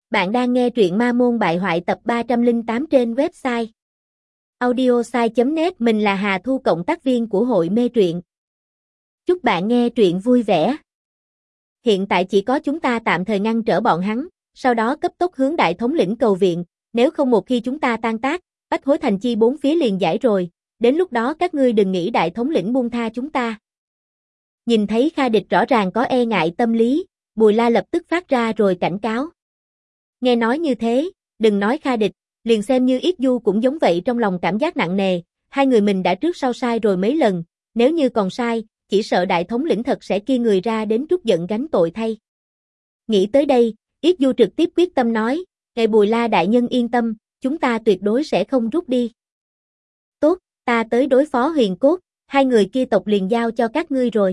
Bạn đang nghe truyện Ma Môn Bại Hoại tập 308 trên website audiosai.net. Mình là Hà Thu, cộng tác viên của hội mê truyện. Chúc bạn nghe truyện vui vẻ. Hiện tại chỉ có chúng ta tạm thời ngăn trở bọn hắn, sau đó cấp tốc hướng đại thống lĩnh cầu viện, nếu không một khi chúng ta tan tác, Bách Hối Thành chi bốn phía liền giải rồi, đến lúc đó các ngươi đừng nghĩ đại thống lĩnh buông tha chúng ta. Nhìn thấy Kha Địch rõ ràng có e ngại tâm lý, Bùi La lập tức phát ra rồi cảnh cáo. Nghe nói như thế, đừng nói Kha Địch, liền xem như Yết Du cũng giống vậy, trong lòng cảm giác nặng nề, hai người mình đã trước sau sai rồi mấy lần, nếu như còn sai, chỉ sợ đại thống lĩnh thật sẽ kia người ra đến trút giận gánh tội thay. Nghĩ tới đây, Yết Du trực tiếp quyết tâm nói, "Ngài Bùi La đại nhân yên tâm, chúng ta tuyệt đối sẽ không rút đi. Tốt, ta tới đối phó Huyền Cốt, hai người kia tộc liền giao cho các ngươi rồi."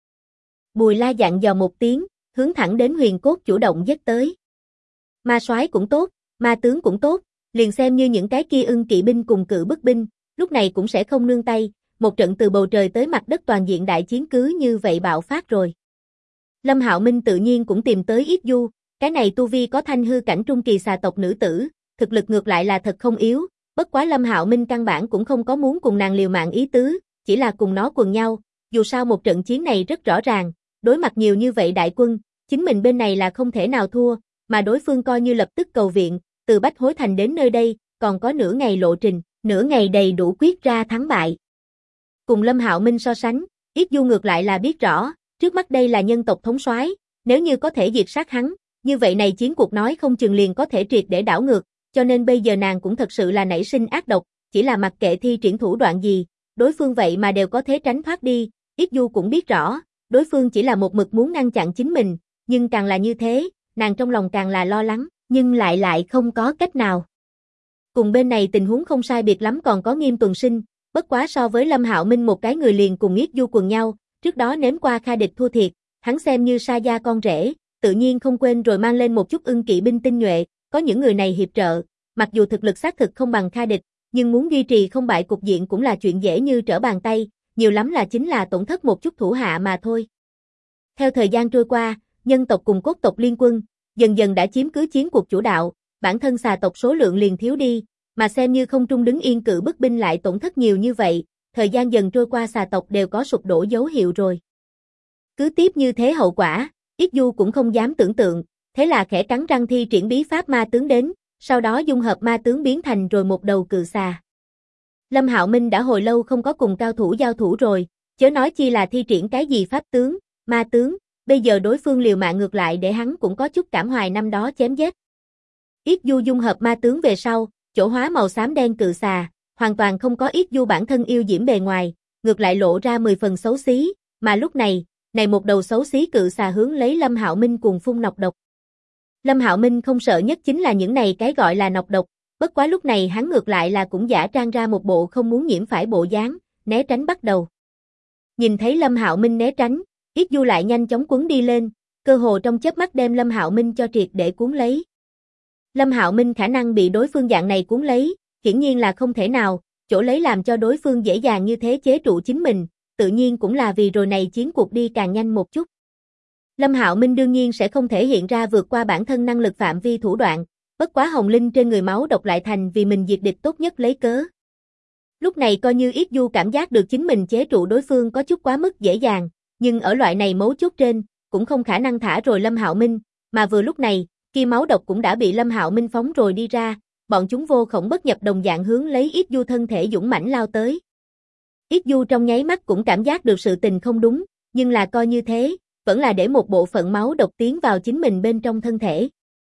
Bùi La dặn dò một tiếng, hướng thẳng đến Huyền Cốt chủ động giết tới. Ma soái cũng tốt, ma tướng cũng tốt, liền xem như những cái kia ưng kỵ binh cùng cự bức binh, lúc này cũng sẽ không nương tay, một trận từ bầu trời tới mặt đất toàn diện đại chiến cứ như vậy bạo phát rồi. Lâm Hạo Minh tự nhiên cũng tìm tới Yết Du, cái này tu vi có thanh hư cảnh trung kỳ xà tộc nữ tử, thực lực ngược lại là thật không yếu, bất quá Lâm Hạo Minh căn bản cũng không có muốn cùng nàng liều mạng ý tứ, chỉ là cùng nó quần nhau, dù sao một trận chiến này rất rõ ràng, đối mặt nhiều như vậy đại quân, chính mình bên này là không thể nào thua, mà đối phương coi như lập tức cầu viện, từ Bách Hối Thành đến nơi đây, còn có nửa ngày lộ trình, nửa ngày đầy đủ quyết ra thắng bại. Cùng Lâm Hạo Minh so sánh, Yết Du ngược lại là biết rõ, trước mắt đây là nhân tộc thống soái, nếu như có thể diệt sát hắn, như vậy này chiến cuộc nói không chừng liền có thể triệt để đảo ngược, cho nên bây giờ nàng cũng thật sự là nảy sinh ác độc, chỉ là mặc kệ thi triển thủ đoạn gì, đối phương vậy mà đều có thể tránh thoát đi, Yết Du cũng biết rõ, đối phương chỉ là một mực muốn ngăn chặn chính mình, nhưng càng là như thế, nàng trong lòng càng là lo lắng, nhưng lại không có cách nào. Cùng bên này tình huống không sai biệt lắm còn có Nghiêm Tuần Sinh, bất quá so với Lâm Hạo Minh một cái người liền cùng Yết Du quần nhau, trước đó nếm qua Kha Địch thua thiệt, hắn xem như Sa gia con rể, tự nhiên không quên rồi mang lên một chút ưng kỵ binh tinh nhuệ, có những người này hiệp trợ, mặc dù thực lực xác thực không bằng Kha Địch, nhưng muốn duy trì không bại cục diện cũng là chuyện dễ như trở bàn tay, nhiều lắm là chính là tổn thất một chút thủ hạ mà thôi. Theo thời gian trôi qua, nhân tộc cùng cốt tộc liên quân, dần dần đã chiếm cứ chiến cuộc chủ đạo, bản thân xà tộc số lượng liền thiếu đi, mà xem như không trung đứng yên cự bức binh lại tổn thất nhiều như vậy, thời gian dần trôi qua xà tộc đều có sụp đổ dấu hiệu rồi. Cứ tiếp như thế hậu quả, Yết Du cũng không dám tưởng tượng, thế là khẽ cắn răng thi triển bí pháp ma tướng đến, sau đó dung hợp ma tướng biến thành rồi một đầu cự xà. Lâm Hạo Minh đã hồi lâu không có cùng cao thủ giao thủ rồi, chớ nói chi là thi triển cái gì pháp tướng, ma tướng, bây giờ đối phương liều mạng ngược lại để hắn cũng có chút cảm hoài năm đó chém giết. Yết Du dung hợp ma tướng về sau, chỗ hóa màu xám đen cự xà, hoàn toàn không có Yết Du bản thân yêu diễm bề ngoài, ngược lại lộ ra 10 phần xấu xí, mà lúc này một đầu xấu xí cự xà hướng lấy Lâm Hạo Minh cuồng phun nọc độc. Lâm Hạo Minh không sợ nhất chính là những này cái gọi là nọc độc, bất quá lúc này hắn ngược lại là cũng giả trang ra một bộ không muốn nhiễm phải bộ dáng, né tránh bắt đầu. Nhìn thấy Lâm Hạo Minh né tránh, Yết Du lại nhanh chóng quấn đi lên, cơ hồ trong chớp mắt đem Lâm Hạo Minh cho triệt để cuốn lấy. Lâm Hạo Minh khả năng bị đối phương dạng này cuốn lấy, hiển nhiên là không thể nào, chỗ lấy làm cho đối phương dễ dàng như thế chế trụ chính mình, tự nhiên cũng là vì rồi này chiến cuộc đi càng nhanh một chút. Lâm Hạo Minh đương nhiên sẽ không thể hiện ra vượt qua bản thân năng lực phạm vi thủ đoạn, bất quá hồng linh trên người máu độc lại thành vì mình diệt địch tốt nhất lấy cớ. Lúc này coi như Yết Du cảm giác được chính mình chế trụ đối phương có chút quá mức dễ dàng, nhưng ở loại này mấu chốt trên, cũng không khả năng thả rồi Lâm Hạo Minh, mà vừa lúc này, kia máu độc cũng đã bị Lâm Hạo Minh phóng rồi đi ra, bọn chúng vô khổng bất nhập đồng dạng hướng lấy Yết Du thân thể dũng mãnh lao tới. Yết Du trong nháy mắt cũng cảm giác được sự tình không đúng, nhưng là coi như thế, vẫn là để một bộ phận máu độc tiến vào chính mình bên trong thân thể.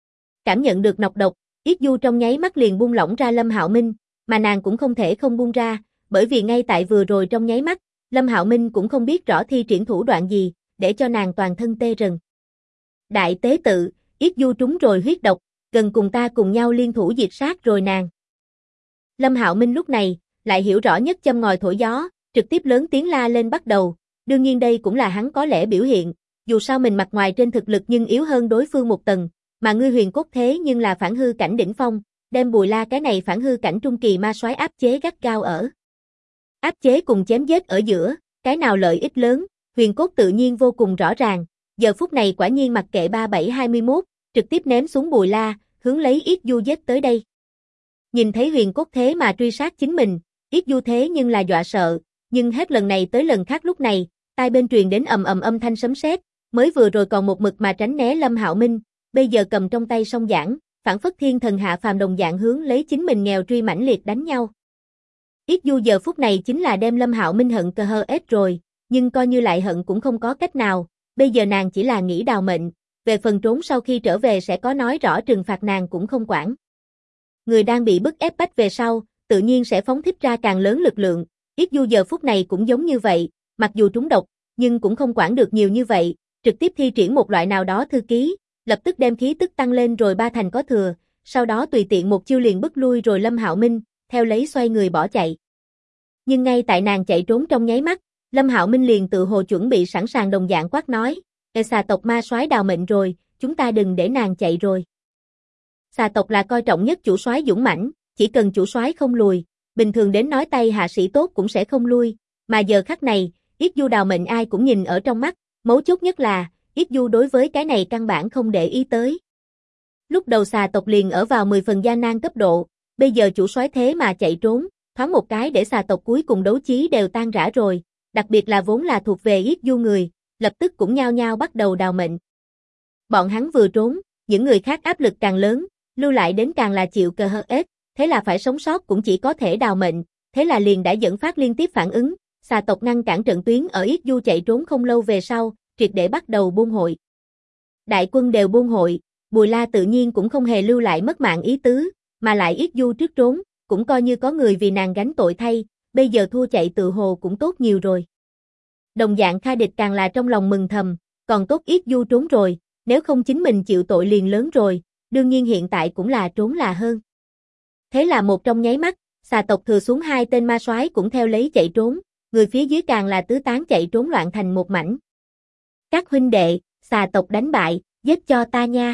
Cảm nhận được nọc độc, Yết Du trong nháy mắt liền buông lỏng ra Lâm Hạo Minh, mà nàng cũng không thể không buông ra, bởi vì ngay tại vừa rồi trong nháy mắt, Lâm Hạo Minh cũng không biết rõ thi triển thủ đoạn gì, để cho nàng toàn thân tê rần. Đại tế tự, Yết Du trúng rồi huyết độc, gần cùng ta cùng nhau liên thủ diệt sát rồi nàng. Lâm Hạo Minh lúc này, lại hiểu rõ nhất châm ngòi thổi gió, trực tiếp lớn tiếng la lên bắt đầu, đương nhiên đây cũng là hắn có lẽ biểu hiện, dù sao mình mặt ngoài trên thực lực nhưng yếu hơn đối phương một tầng, mà ngươi Huyền Cốt thế nhưng là phản hư cảnh đỉnh phong, đem Bùi La cái này phản hư cảnh trung kỳ ma soái áp chế gắt gao ở. Áp chế cùng chém giết ở giữa, cái nào lợi ích lớn, Huyền Cốt tự nhiên vô cùng rõ ràng, giờ phút này quả nhiên mặc kệ 3721, trực tiếp ném xuống Bùi La, hướng lấy Yết Du giết tới đây. Nhìn thấy Huyền Cốt thế mà truy sát chính mình, Yết Du thế nhưng là dọa sợ, nhưng hết lần này tới lần khác lúc này, tai bên truyền đến ầm ầm âm thanh sấm sét, mới vừa rồi còn một mực mà tránh né Lâm Hạo Minh, bây giờ cầm trong tay song giảng, phảng phất thiên thần hạ phàm đồng dạng hướng lấy chính mình nghèo truy mãnh liệt đánh nhau. Yết Du giờ phút này chính là đem Lâm Hạo Minh hận cờ hơ ết rồi, nhưng coi như lại hận cũng không có cách nào, bây giờ nàng chỉ là nghĩ đào mệnh, về phần trốn sau khi trở về sẽ có nói rõ trừng phạt nàng cũng không quản. Người đang bị bức ép bách về sau, tự nhiên sẽ phóng thích ra càng lớn lực lượng, Yết Du giờ phút này cũng giống như vậy, mặc dù trúng độc, nhưng cũng không quản được nhiều như vậy, trực tiếp thi triển một loại nào đó thư ký, lập tức đem khí tức tăng lên rồi 3 thành có thừa, sau đó tùy tiện một chiêu liền bức lui rồi Lâm Hạo Minh, theo lấy xoay người bỏ chạy. Nhưng ngay tại nàng chạy trốn trong nháy mắt, Lâm Hạo Minh liền tự hồ chuẩn bị sẵn sàng đồng dạng quát nói, xà tộc ma soái đào mệnh rồi, chúng ta đừng để nàng chạy rồi. Xà tộc là coi trọng nhất chủ soái dũng mãnh, chỉ cần chủ soái không lùi, bình thường đến nói tay hạ sĩ tốt cũng sẽ không lui, mà giờ khắc này, Yết Du đào mệnh ai cũng nhìn ở trong mắt, mấu chốt nhất là, Yết Du đối với cái này căn bản không để ý tới. Lúc đầu xà tộc liền ở vào 10 phần gian nan cấp độ, bây giờ chủ soái thế mà chạy trốn, thoáng một cái để xà tộc cuối cùng đấu chí đều tan rã rồi, đặc biệt là vốn là thuộc về Yết Du người, lập tức cũng nhao nhao bắt đầu đào mệnh. Bọn hắn vừa trốn, những người khác áp lực càng lớn, lưu lại đến càng là chịu cờ hơ ết, thế là phải sống sót cũng chỉ có thể đào mệnh, thế là liền đã dẫn phát liên tiếp phản ứng, xà tộc ngăn cản trận tuyến ở Yết Du chạy trốn không lâu về sau, triệt để bắt đầu buôn hội. Đại quân đều buôn hội, Bùi La tự nhiên cũng không hề lưu lại mất mạng ý tứ, mà lại Yết Du trước trốn, cũng coi như có người vì nàng gánh tội thay, bây giờ thua chạy tự hồ cũng tốt nhiều rồi. Đồng dạng Kha Địch càng là trong lòng mừng thầm, còn tốt Yết Du trốn rồi, nếu không chính mình chịu tội liền lớn rồi, đương nhiên hiện tại cũng là trốn là hơn. Thế là một trong nháy mắt, xà tộc thừa xuống 2 tên ma soái cũng theo lấy chạy trốn, người phía dưới càng là tứ tán chạy trốn loạn thành một mảnh. Các huynh đệ, xà tộc đánh bại, giết cho ta nha.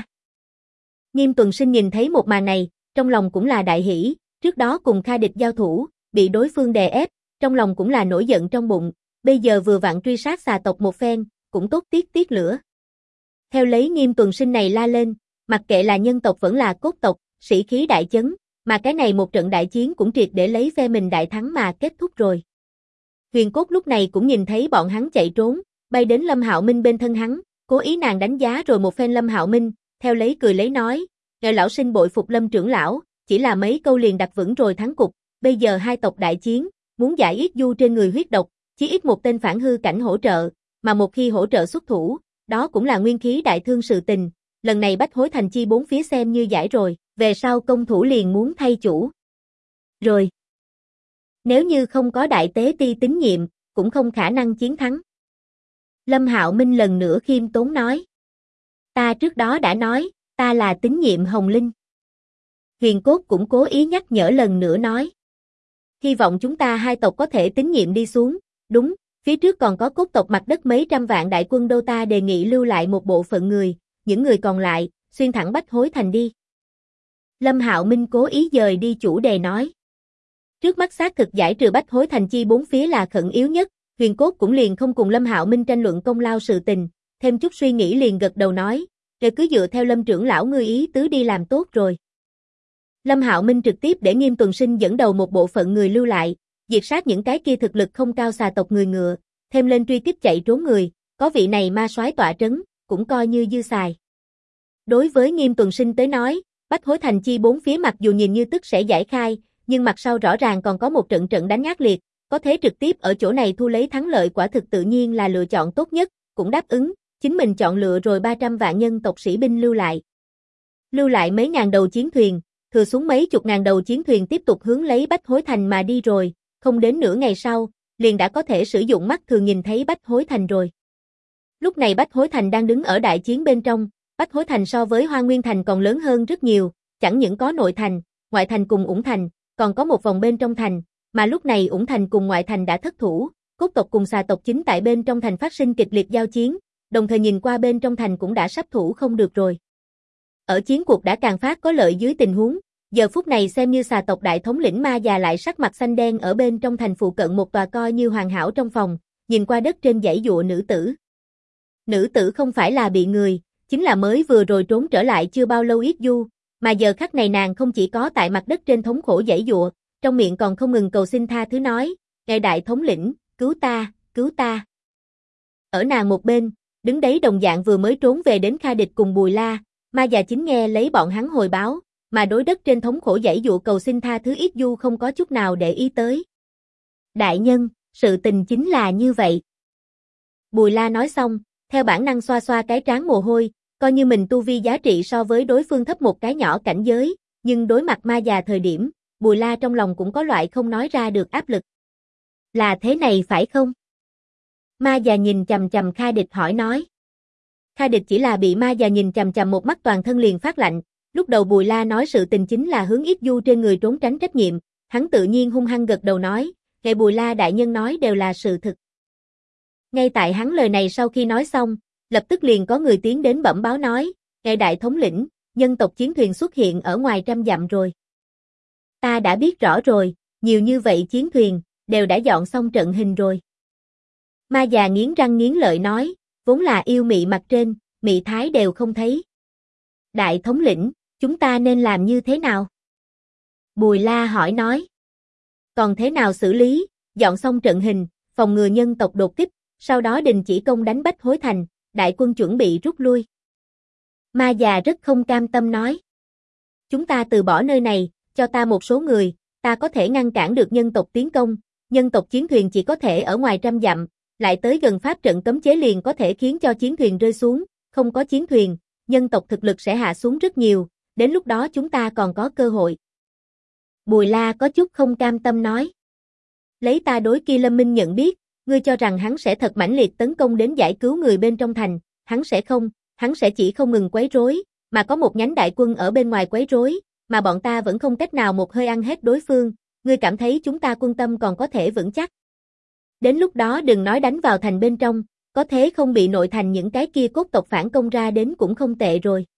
Nghiêm Tuần Sinh nhìn thấy một màn này, trong lòng cũng là đại hỉ, trước đó cùng Kha Địch giao thủ, bị đối phương đè ép, trong lòng cũng là nổi giận trong bụng, bây giờ vừa vặn truy sát xà tộc một phen, cũng tốt tiết lửa. Theo lấy Nghiêm Tuần Sinh này la lên, mặc kệ là nhân tộc vẫn là cốt tộc, sĩ khí đại chấn, mà cái này một trận đại chiến cũng triệt để lấy phe mình đại thắng mà kết thúc rồi. Huyền Cốt lúc này cũng nhìn thấy bọn hắn chạy trốn, bay đến Lâm Hạo Minh bên thân hắn, cố ý nàng đánh giá rồi một phen Lâm Hạo Minh, theo lấy cười lấy nói, "Ngài lão sinh bội phục Lâm trưởng lão, chỉ là mấy câu liền đặt vững rồi thắng cục, bây giờ hai tộc đại chiến, muốn giải Yết Du trên người huyết độc, chí ít một tên phản hư cảnh hỗ trợ, mà một khi hỗ trợ xuất thủ, đó cũng là nguyên khí đại thương sự tình, lần này Bách Hối Thành chi bốn phía xem như giải rồi, về sau công thủ liền muốn thay chủ." Rồi. Nếu như không có đại tế ti tín nhiệm, cũng không khả năng chiến thắng. Lâm Hạo Minh lần nữa khiêm tốn nói. Ta trước đó đã nói, ta là tín nhiệm Hồng Linh. Huyền Cốt cũng cố ý nhắc nhở lần nữa nói. Hy vọng chúng ta hai tộc có thể tín nhiệm đi xuống, đúng, phía trước còn có cốt tộc mặt đất mấy trăm vạn đại quân đô, ta đề nghị lưu lại một bộ phận người, những người còn lại, xuyên thẳng Bách Hối Thành đi. Lâm Hạo Minh cố ý dời đi chủ đề nói. Trước mắt xác thực giải trừ Bách Hối Thành chi bốn phía là khẩn yếu nhất, Huyền Cốt cũng liền không cùng Lâm Hạo Minh tranh luận công lao sự tình, thêm chút suy nghĩ liền gật đầu nói, "Rồi cứ dựa theo Lâm trưởng lão ngươi ý tứ đi làm tốt rồi." Lâm Hạo Minh trực tiếp để Nghiêm Tuần Sinh dẫn đầu một bộ phận người lưu lại, diệt sát những cái kia thực lực không cao xà tộc người ngựa, thêm lên truy kích chạy trốn người, có vị này ma soái tọa trấn, cũng coi như dư xài. Đối với Nghiêm Tuần Sinh tới nói, Bách Hối Thành chi bốn phía mặc dù nhìn như tức sẽ giải khai, nhưng mặt sau rõ ràng còn có một trận trận đánh ác liệt, có thể trực tiếp ở chỗ này thu lấy thắng lợi quả thực tự nhiên là lựa chọn tốt nhất, cũng đáp ứng, chính mình chọn lựa rồi 300 vạn nhân tộc sĩ binh lưu lại. Lưu lại mấy ngàn đầu chiến thuyền, thừa xuống mấy chục ngàn đầu chiến thuyền tiếp tục hướng lấy Bách Hối Thành mà đi rồi, không đến nửa ngày sau, liền đã có thể sử dụng mắt thường nhìn thấy Bách Hối Thành rồi. Lúc này Bách Hối Thành đang đứng ở đại chiến bên trong, Bách Hối Thành so với Hoa Nguyên Thành còn lớn hơn rất nhiều, chẳng những có nội thành, ngoại thành cùng Ủng Thành, còn có một vòng bên trong thành, mà lúc này Ủng Thành cùng ngoại thành đã thất thủ, cốt tộc cùng xà tộc chính tại bên trong thành phát sinh kịch liệt giao chiến, đồng thời nhìn qua bên trong thành cũng đã sắp thủ không được rồi. Ở chiến cuộc đã càng phát có lợi dưới tình huống, giờ phút này xem như xà tộc đại thống lĩnh ma già lại sắc mặt xanh đen ở bên trong thành phụ cận một tòa coi như hoàn hảo trong phòng, nhìn qua đất trên dãy dụa nữ tử. Nữ tử không phải là bị người, chính là mới vừa rồi trốn trở lại chưa bao lâu Yết Du, mà giờ khắc này nàng không chỉ có tại mặt đất trên thống khổ giãy giụa, trong miệng còn không ngừng cầu xin tha thứ nói, ngài đại thống lĩnh, cứu ta, cứu ta. Ở nàng một bên, đứng đấy đồng dạng vừa mới trốn về đến Kha Địch cùng Bùi La, ma già chính nghe lấy bọn hắn hồi báo, mà đối đất trên thống khổ giãy giụa cầu xin tha thứ Yết Du không có chút nào để ý tới. Đại nhân, sự tình chính là như vậy. Bùi La nói xong, theo bản năng xoa xoa cái trán mồ hôi, coi như mình tu vi giá trị so với đối phương thấp một cái nhỏ cảnh giới, nhưng đối mặt ma già thời điểm, Bùi La trong lòng cũng có loại không nói ra được áp lực. Là thế này phải không? Ma già nhìn chằm chằm Kha Địch hỏi nói. Kha Địch chỉ là bị ma già nhìn chằm chằm một mắt toàn thân liền phát lạnh, lúc đầu Bùi La nói sự tình chính là hướng Yết Du trên người trốn tránh trách nhiệm, hắn tự nhiên hung hăng gật đầu nói, ngài Bùi La đại nhân nói đều là sự thực. Ngay tại hắn lời này sau khi nói xong, lập tức liền có người tiến đến bẩm báo nói, ngài đại thống lĩnh, nhân tộc chiến thuyền xuất hiện ở ngoài 100 dặm rồi. Ta đã biết rõ rồi, nhiều như vậy chiến thuyền, đều đã dọn xong trận hình rồi. Ma già nghiến răng nghiến lợi nói, vốn là yêu mị mặt trên, mị thái đều không thấy. Đại thống lĩnh, chúng ta nên làm như thế nào? Bùi La hỏi nói. Còn thế nào xử lý, dọn xong trận hình, phòng ngừa nhân tộc đột kích, sau đó đình chỉ công đánh Bách Hối Thành, đại quân chuẩn bị rút lui. Ma già rất không cam tâm nói. Chúng ta từ bỏ nơi này, cho ta một số người, ta có thể ngăn cản được nhân tộc tiến công, nhân tộc chiến thuyền chỉ có thể ở ngoài 100 dặm, lại tới gần pháp trận cấm chế liền có thể khiến cho chiến thuyền rơi xuống, không có chiến thuyền, nhân tộc thực lực sẽ hạ xuống rất nhiều, đến lúc đó chúng ta còn có cơ hội. Bùi La có chút không cam tâm nói. Lấy ta đối Kia Lâm Minh nhận biết, ngươi cho rằng hắn sẽ thật mãnh liệt tấn công đến giải cứu người bên trong thành, hắn sẽ không, hắn sẽ chỉ không ngừng quấy rối, mà có một nhánh đại quân ở bên ngoài quấy rối, mà bọn ta vẫn không cách nào một hơi ăn hết đối phương, ngươi cảm thấy chúng ta quân tâm còn có thể vững chắc. Đến lúc đó đừng nói đánh vào thành bên trong, có thế không bị nội thành những cái kia cốt tộc phản công ra đến cũng không tệ rồi.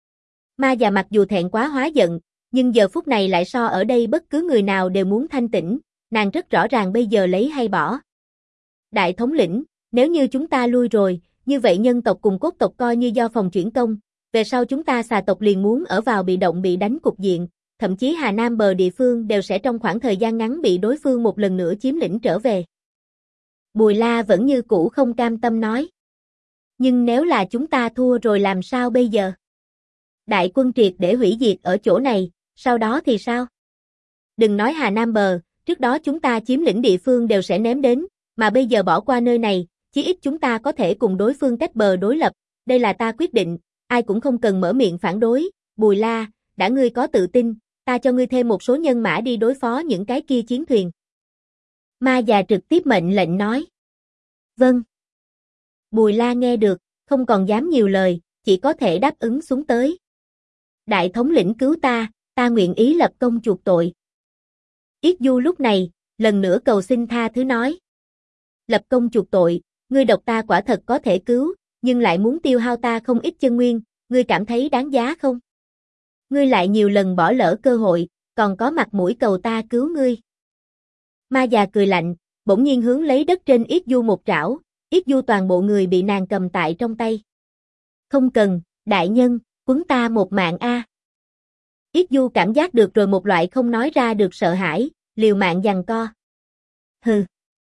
Ma già mặc dù thẹn quá hóa giận, nhưng giờ phút này lại so ở đây bất cứ người nào đều muốn thanh tĩnh, nàng rất rõ ràng bây giờ lấy hay bỏ. Đại thống lĩnh, nếu như chúng ta lui rồi, như vậy nhân tộc cùng cốt tộc coi như do phòng chuyển công, về sau chúng ta xà tộc liền muốn ở vào bị động bị đánh cục diện, thậm chí Hà Nam bờ địa phương đều sẽ trong khoảng thời gian ngắn bị đối phương một lần nữa chiếm lĩnh trở về. Bùi La vẫn như cũ không cam tâm nói. Nhưng nếu là chúng ta thua rồi làm sao bây giờ? Đại quân triệt để hủy diệt ở chỗ này, sau đó thì sao? Đừng nói Hà Nam bờ, trước đó chúng ta chiếm lĩnh địa phương đều sẽ ném đến, mà bây giờ bỏ qua nơi này, chí ít chúng ta có thể cùng đối phương cách bờ đối lập, đây là ta quyết định, ai cũng không cần mở miệng phản đối, Bùi La, đã ngươi có tự tin, ta cho ngươi thêm một số nhân mã đi đối phó những cái kia chiến thuyền. Ma già trực tiếp mệnh lệnh nói. Vâng. Bùi La nghe được, không còn dám nhiều lời, chỉ có thể đáp ứng xuống tới. Đại thống lĩnh cứu ta nguyện ý lập công chuộc tội. Yết Du lúc này, lần nữa cầu xin tha thứ nói. Lập công chuộc tội, ngươi độc ta quả thật có thể cứu, nhưng lại muốn tiêu hao ta không ít chân nguyên, ngươi cảm thấy đáng giá không? Ngươi lại nhiều lần bỏ lỡ cơ hội, còn có mặt mũi cầu ta cứu ngươi. Ma già cười lạnh, bỗng nhiên hướng lấy đất trên Yết Du một trảo, Yết Du toàn bộ người bị nàng cầm tại trong tay. Không cần, đại nhân, quấn ta một mạng a. Yết Du cảm giác được rồi một loại không nói ra được sợ hãi, liều mạng giằng co. Hừ.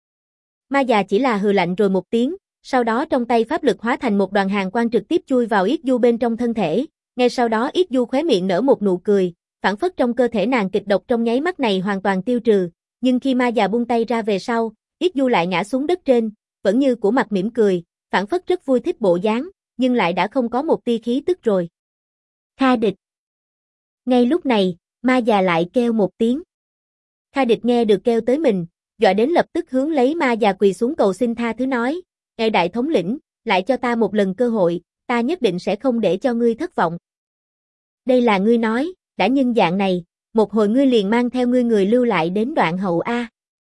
Ma già chỉ là hừ lạnh rồi một tiếng, sau đó trong tay pháp lực hóa thành một đoàn hàn quang trực tiếp chui vào Yết Du bên trong thân thể, ngay sau đó Yết Du khóe miệng nở một nụ cười, phảng phất trong cơ thể nàng kịch độc trong nháy mắt này hoàn toàn tiêu trừ, nhưng khi ma già buông tay ra về sau, Yết Du lại ngã xuống đất trên, vẫn như của mặt mỉm cười, phảng phất rất vui thích bộ dáng, nhưng lại đã không có một tia khí tức rồi. Kha Địch. Ngay lúc này, ma già lại kêu một tiếng. Kha Địch nghe được kêu tới mình, dọa đến lập tức hướng lấy ma già quỳ xuống cầu xin tha thứ nói, ngài đại thống lĩnh, lại cho ta một lần cơ hội, ta nhất định sẽ không để cho ngươi thất vọng. Đây là ngươi nói, đã nhân dạng này, một hồi ngươi liền mang theo ngươi người lưu lại đến Đoạn Hậu a.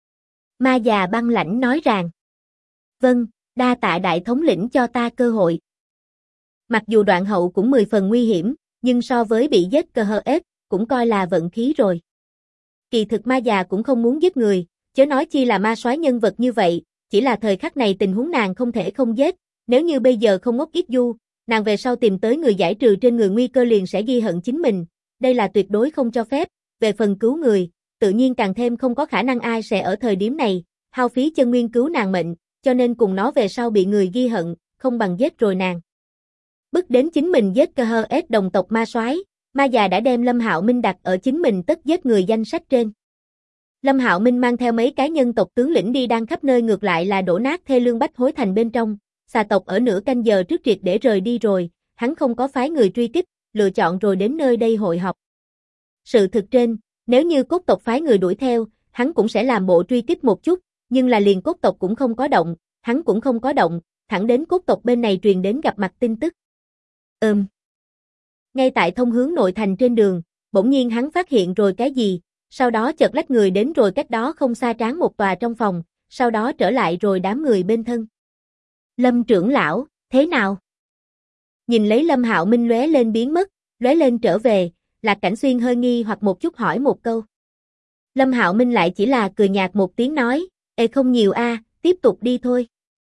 Ma già băng lãnh nói rằng. Vâng, đa tạ đại thống lĩnh cho ta cơ hội. Mặc dù Đoạn Hậu cũng 10 phần nguy hiểm, nhưng so với bị giết cờ hờ ết, cũng coi là vận khí rồi. Kỳ thực ma già cũng không muốn giết người, chớ nói chi là ma soái nhân vật như vậy, chỉ là thời khắc này tình huống nàng không thể không giết, nếu như bây giờ không ngốc Yết Du, nàng về sau tìm tới người giải trừ trên người nguy cơ liền sẽ ghi hận chính mình, đây là tuyệt đối không cho phép, về phần cứu người, tự nhiên càng thêm không có khả năng ai sẽ ở thời điểm này, hao phí chân nguyên cứu nàng mệnh, cho nên cùng nó về sau bị người ghi hận, không bằng giết rồi nàng. Bức đến chính mình giết KHS đồng tộc ma soái, ma già đã đem Lâm Hạo Minh đặt ở chính mình tất giết người danh sách trên. Lâm Hạo Minh mang theo mấy cái nhân tộc tướng lĩnh đi đang khắp nơi ngược lại là đổ nát thê lương bách hối thành bên trong, xà tộc ở nửa canh giờ trước triệt để rời đi rồi, hắn không có phái người truy kích, lựa chọn rồi đến nơi đây hội họp. Sự thực trên, nếu như cốt tộc phái người đuổi theo, hắn cũng sẽ làm bộ truy kích một chút, nhưng là liền cốt tộc cũng không có động, hắn cũng không có động, thẳng đến cốt tộc bên này truyền đến gặp mặt tin tức. Ngay tại thông hướng nội thành trên đường, bỗng nhiên hắn phát hiện rồi cái gì, sau đó chợt lách người đến rồi cách đó không xa tráng một tòa trong phòng, sau đó trở lại rồi đám người bên thân. Lâm trưởng lão, thế nào? Nhìn lấy Lâm Hạo Minh lóe lên biến mất, lóe lên trở về, Lạc Cảnh Xuyên hơi nghi hoặc một chút hỏi một câu. Lâm Hạo Minh lại chỉ là cười nhạt một tiếng nói, không nhiều a, tiếp tục đi thôi.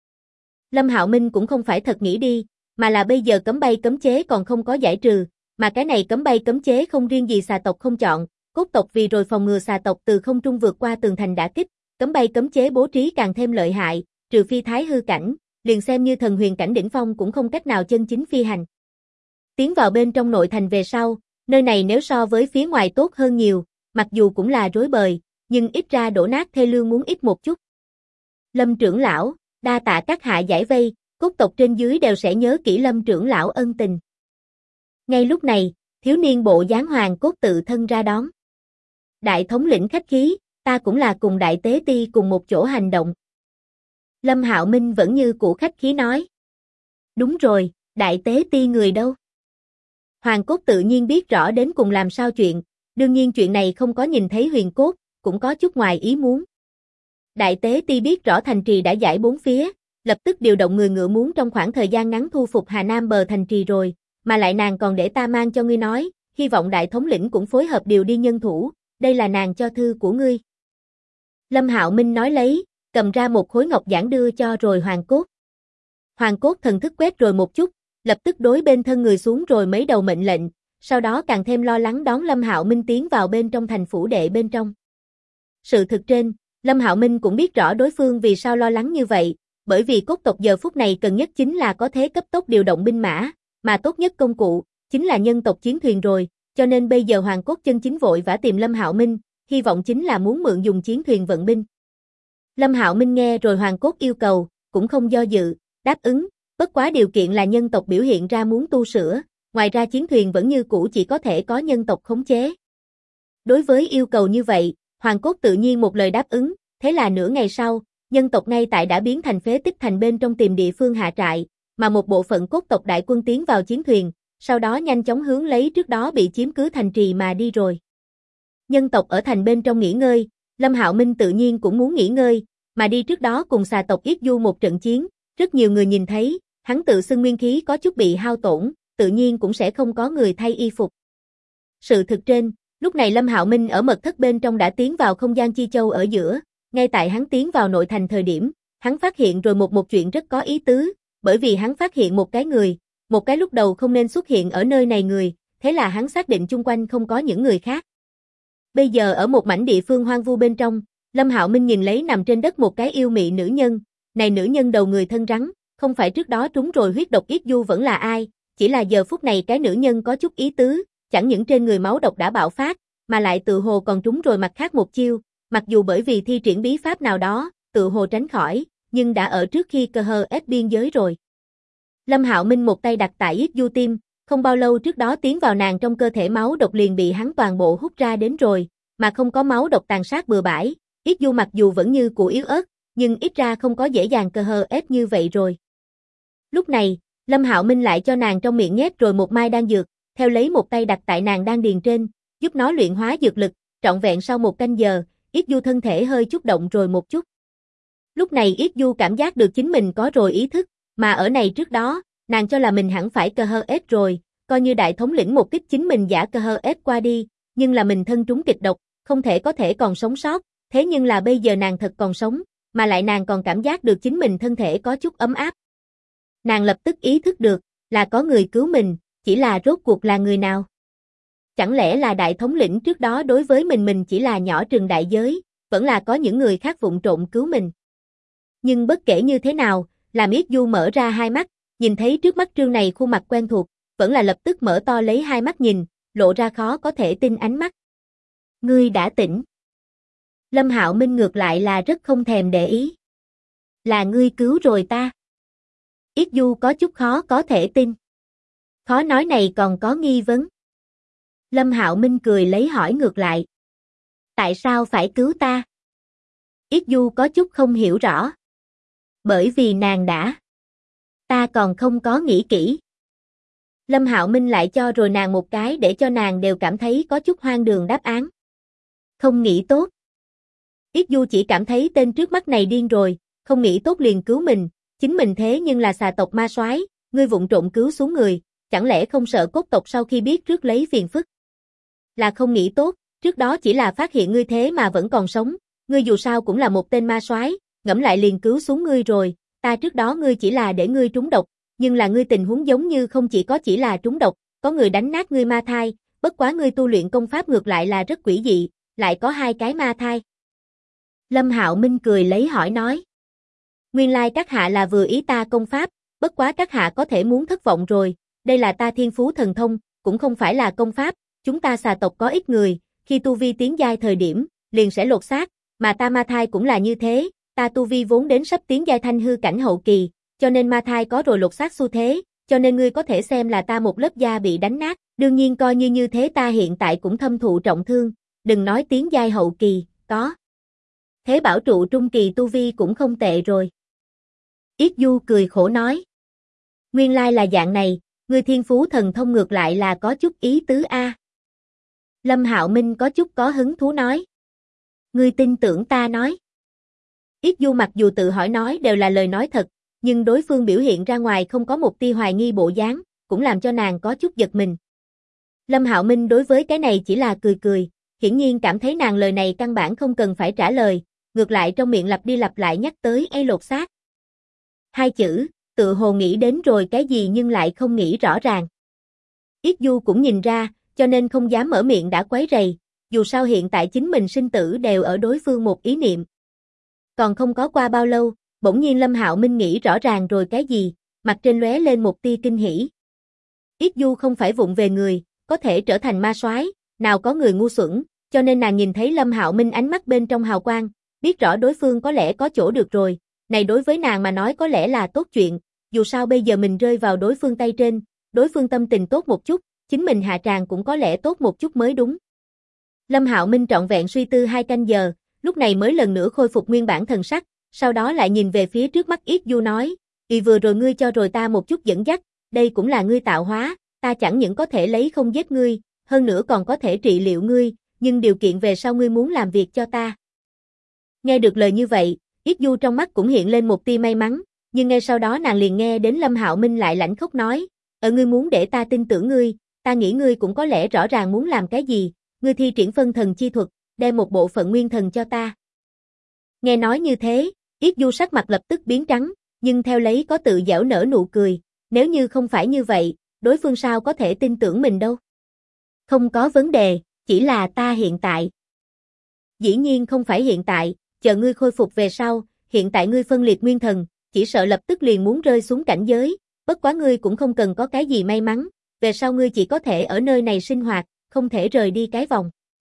Lâm Hạo Minh cũng không phải thật nghĩ đi, mà là bây giờ cấm bay cấm chế còn không có giải trừ, mà cái này cấm bay cấm chế không riêng gì xà tộc không chọn, cốt tộc vì rồi phòng ngừa xà tộc từ không trung vượt qua tường thành đả kích, cấm bay cấm chế bố trí càng thêm lợi hại, trừ phi thái hư cảnh, liền xem như thần huyền cảnh đỉnh phong cũng không cách nào chân chính phi hành. Tiến vào bên trong nội thành về sau, nơi này nếu so với phía ngoài tốt hơn nhiều, mặc dù cũng là rối bời, nhưng ít ra đổ nát thê lương muốn ít một chút. Lâm trưởng lão, đa tạ các hạ giải vây, cốt tộc trên dưới đều sẽ nhớ kỹ Lâm trưởng lão ân tình. Ngay lúc này, thiếu niên bộ dáng hoàng cốt tự thân ra đón. Đại thống lĩnh khách khí, ta cũng là cùng đại tế ti cùng một chỗ hành động. Lâm Hạo Minh vẫn như cũ khách khí nói. Đúng rồi, đại tế ti người đâu? Hoàng cốt tự nhiên biết rõ đến cùng làm sao chuyện, đương nhiên chuyện này không có nhìn thấy huyền cốt, cũng có chút ngoài ý muốn. Đại tế ti biết rõ thành trì đã giải bốn phía, lập tức điều động người ngựa muốn trong khoảng thời gian ngắn thu phục Hà Nam bờ thành trì rồi, mà lại nàng còn để ta mang cho ngươi nói, hy vọng đại thống lĩnh cũng phối hợp điều đi nhân thủ, đây là nàng cho thư của ngươi. Lâm Hạo Minh nói lấy, cầm ra một khối ngọc giản đưa cho rồi Hoàng cốt. Hoàng cốt thần thức quét rồi một chút, lập tức đối bên thân người xuống rồi mấy đầu mệnh lệnh, sau đó càng thêm lo lắng đón Lâm Hạo Minh tiến vào bên trong thành phủ đệ bên trong. Sự thực trên, Lâm Hạo Minh cũng biết rõ đối phương vì sao lo lắng như vậy, bởi vì cốt tộc giờ phút này cần nhất chính là có thế cấp tốc điều động binh mã, mà tốt nhất công cụ, chính là nhân tộc chiến thuyền rồi, cho nên bây giờ Hoàng cốt chân chính vội vã tìm Lâm Hạo Minh, hy vọng chính là muốn mượn dùng chiến thuyền vận binh. Lâm Hạo Minh nghe rồi Hoàng cốt yêu cầu, cũng không do dự, đáp ứng, bất quá điều kiện là nhân tộc biểu hiện ra muốn tu sửa, ngoài ra chiến thuyền vẫn như cũ chỉ có thể có nhân tộc khống chế. Đối với yêu cầu như vậy, Hoàng cốt tự nhiên một lời đáp ứng, thế là nửa ngày sau, nhân tộc ngay tại đã biến thành phế tích thành bên trong tìm địa phương hạ trại, mà một bộ phận cốt tộc đại quân tiến vào chiến thuyền, sau đó nhanh chóng hướng lấy trước đó bị chiếm cứ thành trì mà đi rồi. Nhân tộc ở thành bên trong nghỉ ngơi, Lâm Hạo Minh tự nhiên cũng muốn nghỉ ngơi, mà đi trước đó cùng xà tộc Yết Du một trận chiến, rất nhiều người nhìn thấy, hắn tự xưng nguyên khí có chút bị hao tổn, tự nhiên cũng sẽ không có người thay y phục. Sự thực trên, lúc này Lâm Hạo Minh ở mật thất bên trong đã tiến vào không gian chi châu ở giữa, ngay tại hắn tiến vào nội thành thời điểm, hắn phát hiện rồi một chuyện rất có ý tứ, bởi vì hắn phát hiện một cái lúc đầu không nên xuất hiện ở nơi này người, thế là hắn xác định chung quanh không có những người khác. Bây giờ ở một mảnh địa phương hoang vu bên trong, Lâm Hạo Minh nhìn lấy nằm trên đất một cái yêu mị nữ nhân, này nữ nhân đầu người thân rắn, không phải trước đó trúng rồi huyết độc Yết Du vẫn là ai, chỉ là giờ phút này cái nữ nhân có chút ý tứ, chẳng những trên người máu độc đã bạo phát, mà lại tự hồ còn trúng rồi mặt khác một chiêu, mặc dù bởi vì thi triển bí pháp nào đó, tự hồ tránh khỏi, nhưng đã ở trước khi KHS biên giới rồi. Lâm Hạo Minh một tay đặt tại Yết Du tim, không bao lâu trước đó tiến vào nàng trong cơ thể máu độc liền bị hắn toàn bộ hút ra đến rồi, mà không có máu độc tàn sát bừa bãi, Yết Du mặc dù vẫn như cũ yếu ớt, nhưng ít ra không có dễ dàng KHS như vậy rồi. Lúc này, Lâm Hạo Minh lại cho nàng trong miệng nhét rồi một mai đan dược, theo lấy một tay đặt tại nàng đan điền trên, giúp nó luyện hóa dược lực, trọn vẹn sau một canh giờ, Yết Du thân thể hơi chút động rồi một chút. Lúc này Yết Du cảm giác được chính mình có rồi ý thức, mà ở này trước đó, nàng cho là mình hẳn phải KHS rồi, coi như đại thống lĩnh một kích chính mình giả KHS qua đi, nhưng là mình thân trúng kịch độc, không thể có thể còn sống sót, thế nhưng là bây giờ nàng thật còn sống, mà lại nàng còn cảm giác được chính mình thân thể có chút ấm áp. Nàng lập tức ý thức được, là có người cứu mình, chỉ là rốt cuộc là người nào. Chẳng lẽ là đại thống lĩnh trước đó đối với mình chỉ là nhỏ trừng đại giới, vẫn là có những người khác vụng trộm cứu mình. Nhưng bất kể như thế nào, làm Yết Du mở ra hai mắt, nhìn thấy trước mắt trương này khuôn mặt quen thuộc, vẫn là lập tức mở to lấy hai mắt nhìn, lộ ra khó có thể tin ánh mắt. Ngươi đã tỉnh. Lâm Hạo Minh ngược lại là rất không thèm để ý. Là ngươi cứu rồi ta. Yết Du có chút khó có thể tin. Khó nói này còn có nghi vấn. Lâm Hạo Minh cười lấy hỏi ngược lại. Tại sao phải cứu ta? Yết Du có chút không hiểu rõ. Bởi vì nàng đã. Ta còn không có nghĩ kỹ. Lâm Hạo Minh lại cho rồi nàng một cái để cho nàng đều cảm thấy có chút hoang đường đáp án. Không nghĩ tốt. Yết Du chỉ cảm thấy tên trước mắt này điên rồi, không nghĩ tốt liền cứu mình, chính mình thế nhưng là xà tộc ma soái, ngươi vụng trộm cứu xuống người, chẳng lẽ không sợ cốt tộc sau khi biết rước lấy phiền phức? Là không nghĩ tốt, trước đó chỉ là phát hiện ngươi thế mà vẫn còn sống, ngươi dù sao cũng là một tên ma soái, ngẫm lại liền cứu xuống ngươi rồi, ta trước đó ngươi chỉ là để ngươi trúng độc, nhưng là ngươi tình huống giống như không chỉ là trúng độc, có người đánh nát ngươi ma thai, bất quá ngươi tu luyện công pháp ngược lại là rất quỷ dị, lại có 2 cái ma thai. Lâm Hạo Minh cười lấy hỏi nói. Nguyên lai các hạ là vừa ý ta công pháp, bất quá các hạ có thể muốn thất vọng rồi, đây là ta thiên phú thần thông, cũng không phải là công pháp, chúng ta xà tộc có ít người, khi tu vi tiến giai thời điểm, liền sẽ lột xác, mà ta ma thai cũng là như thế, ta tu vi vốn đến sắp tiến giai thanh hư cảnh hậu kỳ, cho nên ma thai có rồi lột xác xu thế, cho nên ngươi có thể xem là ta một lớp da bị đánh nát, đương nhiên coi như thế ta hiện tại cũng thâm thụ trọng thương, đừng nói tiến giai hậu kỳ, có. Thế bảo trụ trung kỳ tu vi cũng không tệ rồi. Yết Du cười khổ nói. Nguyên lai là dạng này, ngươi thiên phú thần thông ngược lại là có chút ý tứ a. Lâm Hạo Minh có chút có hứng thú nói. Ngươi tin tưởng ta nói. Yết Du mặc dù tự hỏi nói đều là lời nói thật, nhưng đối phương biểu hiện ra ngoài không có một tia hoài nghi bộ dáng, cũng làm cho nàng có chút giật mình. Lâm Hạo Minh đối với cái này chỉ là cười cười, hiển nhiên cảm thấy nàng lời này căn bản không cần phải trả lời, ngược lại trong miệng lặp đi lặp lại nhắc tới lột xác. 2 chữ, tự hồ nghĩ đến rồi cái gì nhưng lại không nghĩ rõ ràng. Yết Du cũng nhìn ra, cho nên không dám mở miệng đã quấy rầy, dù sao hiện tại chính mình sinh tử đều ở đối phương một ý niệm. Còn không có qua bao lâu, bỗng nhiên Lâm Hạo Minh nghĩ rõ ràng rồi cái gì, mặt trên lóe lên một tia kinh hỉ. Yết Du không phải vụng về người, có thể trở thành ma soái, nào có người ngu xuẩn, cho nên nàng nhìn thấy Lâm Hạo Minh ánh mắt bên trong hào quang, biết rõ đối phương có lẽ có chỗ được rồi, này đối với nàng mà nói có lẽ là tốt chuyện, dù sao bây giờ mình rơi vào đối phương tay trên, đối phương tâm tình tốt một chút, chính mình hạ tràng cũng có lẽ tốt một chút mới đúng. Lâm Hạo Minh trọn vẹn suy tư 2 canh giờ, lúc này mới lần nữa khôi phục nguyên bản thần sắc, sau đó lại nhìn về phía trước mắt Yết Du nói, vừa rồi ngươi cho rồi ta một chút dẫn dắt, đây cũng là ngươi tạo hóa, ta chẳng những có thể lấy không giết ngươi, hơn nữa còn có thể trị liệu ngươi, nhưng điều kiện về sau ngươi muốn làm việc cho ta. Nghe được lời như vậy, Yết Du trong mắt cũng hiện lên một tia may mắn, nhưng ngay sau đó nàng liền nghe đến Lâm Hạo Minh lại lãnh khóc nói, ngươi muốn để ta tin tưởng ngươi, ta nghĩ ngươi cũng có lẽ rõ ràng muốn làm cái gì, ngươi thi triển phân thần chi thuật, đem một bộ phận nguyên thần cho ta. Nghe nói như thế, Yết Du sắc mặt lập tức biến trắng, nhưng theo lấy có tự giễu nở nụ cười, nếu như không phải như vậy, đối phương sao có thể tin tưởng mình đâu. Không có vấn đề, chỉ là ta hiện tại. Dĩ nhiên không phải hiện tại, chờ ngươi khôi phục về sau, hiện tại ngươi phân liệt nguyên thần, chỉ sợ lập tức liền muốn rơi xuống cảnh giới, bất quá ngươi cũng không cần có cái gì may mắn, về sau ngươi chỉ có thể ở nơi này sinh hoạt, không thể rời đi cái vòng.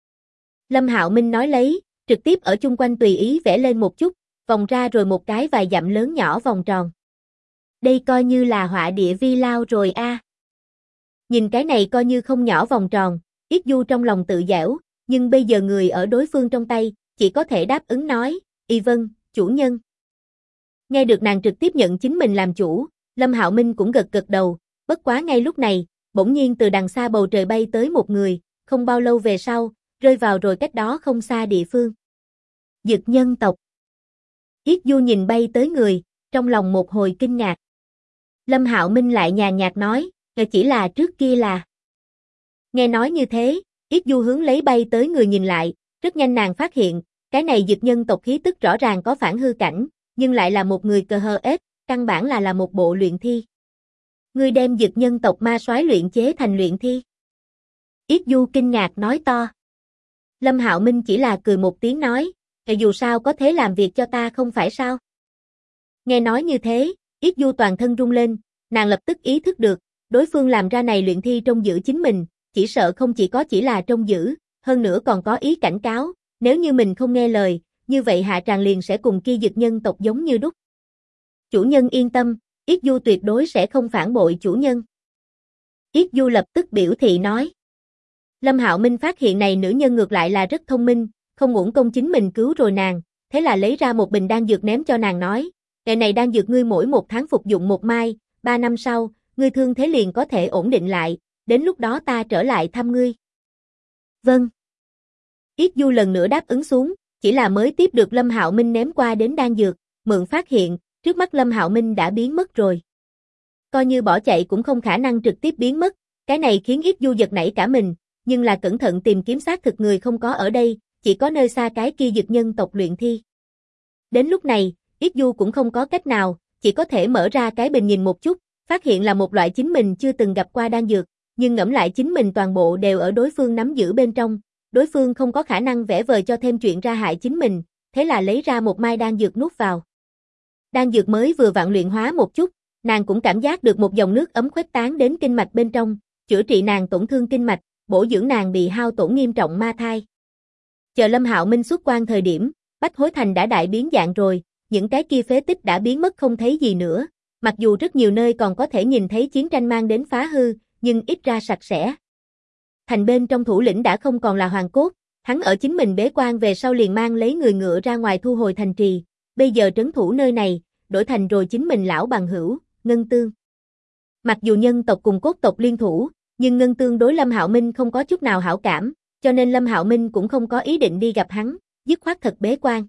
Lâm Hạo Minh nói lấy, trực tiếp ở chung quanh tùy ý vẽ lên một chút, vòng ra rồi một cái vài dặm lớn nhỏ vòng tròn. Đây coi như là họa địa vi lao rồi a. Nhìn cái này coi như không nhỏ vòng tròn, Yết Du trong lòng tự giễu, nhưng bây giờ người ở đối phương trong tay, chỉ có thể đáp ứng nói, vâng, chủ nhân. Nghe được nàng trực tiếp nhận chính mình làm chủ, Lâm Hạo Minh cũng gật gật đầu, bất quá ngay lúc này, bỗng nhiên từ đằng xa bầu trời bay tới một người, không bao lâu về sau, rơi vào rồi cách đó không xa địa phương. Dực nhân tộc. Yết Du nhìn bay tới người, trong lòng một hồi kinh ngạc. Lâm Hạo Minh lại nhàn nhạt nói, chỉ là trước kia là. Nghe nói như thế, Yết Du hướng lấy bay tới người nhìn lại, rất nhanh nàng phát hiện, cái này dực nhân tộc khí tức rõ ràng có phản hư cảnh, nhưng lại là một người cờ hờ ết, căn bản là một bộ luyện thi. Ngươi đem dực nhân tộc ma soái luyện chế thành luyện thi. Yết Du kinh ngạc nói to. Lâm Hạo Minh chỉ là cười một tiếng nói, dù sao có thế làm việc cho ta không phải sao? Nghe nói như thế, Yết Du toàn thân rung lên, nàng lập tức ý thức được, đối phương làm ra này luyện thi trông giữ chính mình, chỉ sợ không chỉ là trông giữ, hơn nữa còn có ý cảnh cáo, nếu như mình không nghe lời, như vậy hạ tràng liền sẽ cùng kia dực nhân tộc giống như đúc. Chủ nhân yên tâm, Yết Du tuyệt đối sẽ không phản bội chủ nhân. Yết Du lập tức biểu thị nói. Lâm Hạo Minh phát hiện này nữ nhân ngược lại là rất thông minh, không uổng công chính mình cứu rồi nàng, thế là lấy ra một bình đan dược ném cho nàng nói, "Cái này đan dược ngươi mỗi 1 tháng phục dụng 1 mai, 3 năm sau, ngươi thương thế liền có thể ổn định lại, đến lúc đó ta trở lại thăm ngươi." Vâng. Yết Du lần nữa đáp ứng xuống, chỉ là mới tiếp được Lâm Hạo Minh ném qua đến đan dược, mượn phát hiện, trước mắt Lâm Hạo Minh đã biến mất rồi. Coi như bỏ chạy cũng không khả năng trực tiếp biến mất, cái này khiến Yết Du giật nảy cả mình, nhưng là cẩn thận tìm kiếm xác thực người không có ở đây, chỉ có nơi xa cái kia dực nhân tộc luyện thi. Đến lúc này, Yết Du cũng không có cách nào, chỉ có thể mở ra cái bình nhìn một chút, phát hiện là một loại chính mình chưa từng gặp qua đan dược, nhưng ngẫm lại chính mình toàn bộ đều ở đối phương nắm giữ bên trong, đối phương không có khả năng vẽ vời cho thêm chuyện ra hại chính mình, thế là lấy ra một mai đan dược nuốt vào. Đan dược mới vừa vặn luyện hóa một chút, nàng cũng cảm giác được một dòng nước ấm khuếch tán đến kinh mạch bên trong, chữa trị nàng tổn thương kinh mạch, bổ dưỡng nàng bị hao tổn nghiêm trọng ma thai. Chờ Lâm Hạo Minh xuất quan thời điểm, Bách Hối Thành đã đại biến dạng rồi, những cái kia phế tích đã biến mất không thấy gì nữa, mặc dù rất nhiều nơi còn có thể nhìn thấy chiến tranh mang đến phá hư, nhưng ít ra sạch sẽ. Thành bên trong thủ lĩnh đã không còn là hoàng cốt, hắn ở chính mình bế quan về sau liền mang lấy người ngựa ra ngoài thu hồi thành trì, bây giờ trấn thủ nơi này, đổi thành rồi chính mình lão bằng hữu, Ngân Tương. Mặc dù nhân tộc cùng cốt tộc liên thủ, nhưng Ngân Tương đối Lâm Hạo Minh không có chút nào hảo cảm, cho nên Lâm Hạo Minh cũng không có ý định đi gặp hắn, dứt khoát thật bế quan.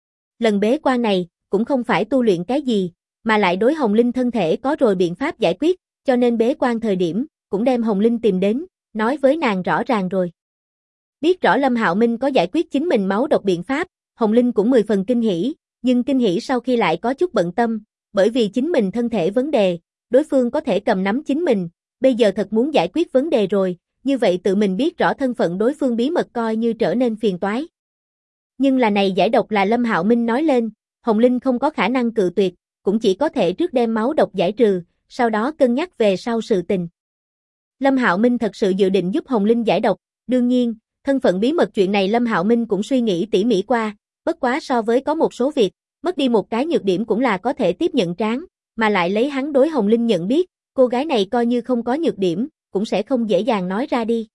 Lần bế quan này, cũng không phải tu luyện cái gì, mà lại đối Hồng Linh thân thể có rồi biện pháp giải quyết, cho nên bế quan thời điểm, cũng đem Hồng Linh tìm đến, nói với nàng rõ ràng rồi. Biết rõ Lâm Hạo Minh có giải quyết chính mình máu độc biện pháp, Hồng Linh cũng 10 phần kinh hỉ, nhưng kinh hỉ sau khi lại có chút bận tâm, bởi vì chính mình thân thể vấn đề, đối phương có thể cầm nắm chính mình, bây giờ thật muốn giải quyết vấn đề rồi, như vậy tự mình biết rõ thân phận đối phương bí mật coi như trở nên phiền toái. Nhưng là này giải độc là Lâm Hạo Minh nói lên, Hồng Linh không có khả năng cự tuyệt, cũng chỉ có thể trước đem máu độc giải trừ, sau đó cân nhắc về sau sự tình. Lâm Hạo Minh thật sự dự định giúp Hồng Linh giải độc, đương nhiên, thân phận bí mật chuyện này Lâm Hạo Minh cũng suy nghĩ tỉ mỉ qua, bất quá so với có một số việc, mất đi một cái nhược điểm cũng là có thể tiếp nhận tráng, mà lại lấy hắn đối Hồng Linh nhận biết, cô gái này coi như không có nhược điểm, cũng sẽ không dễ dàng nói ra đi.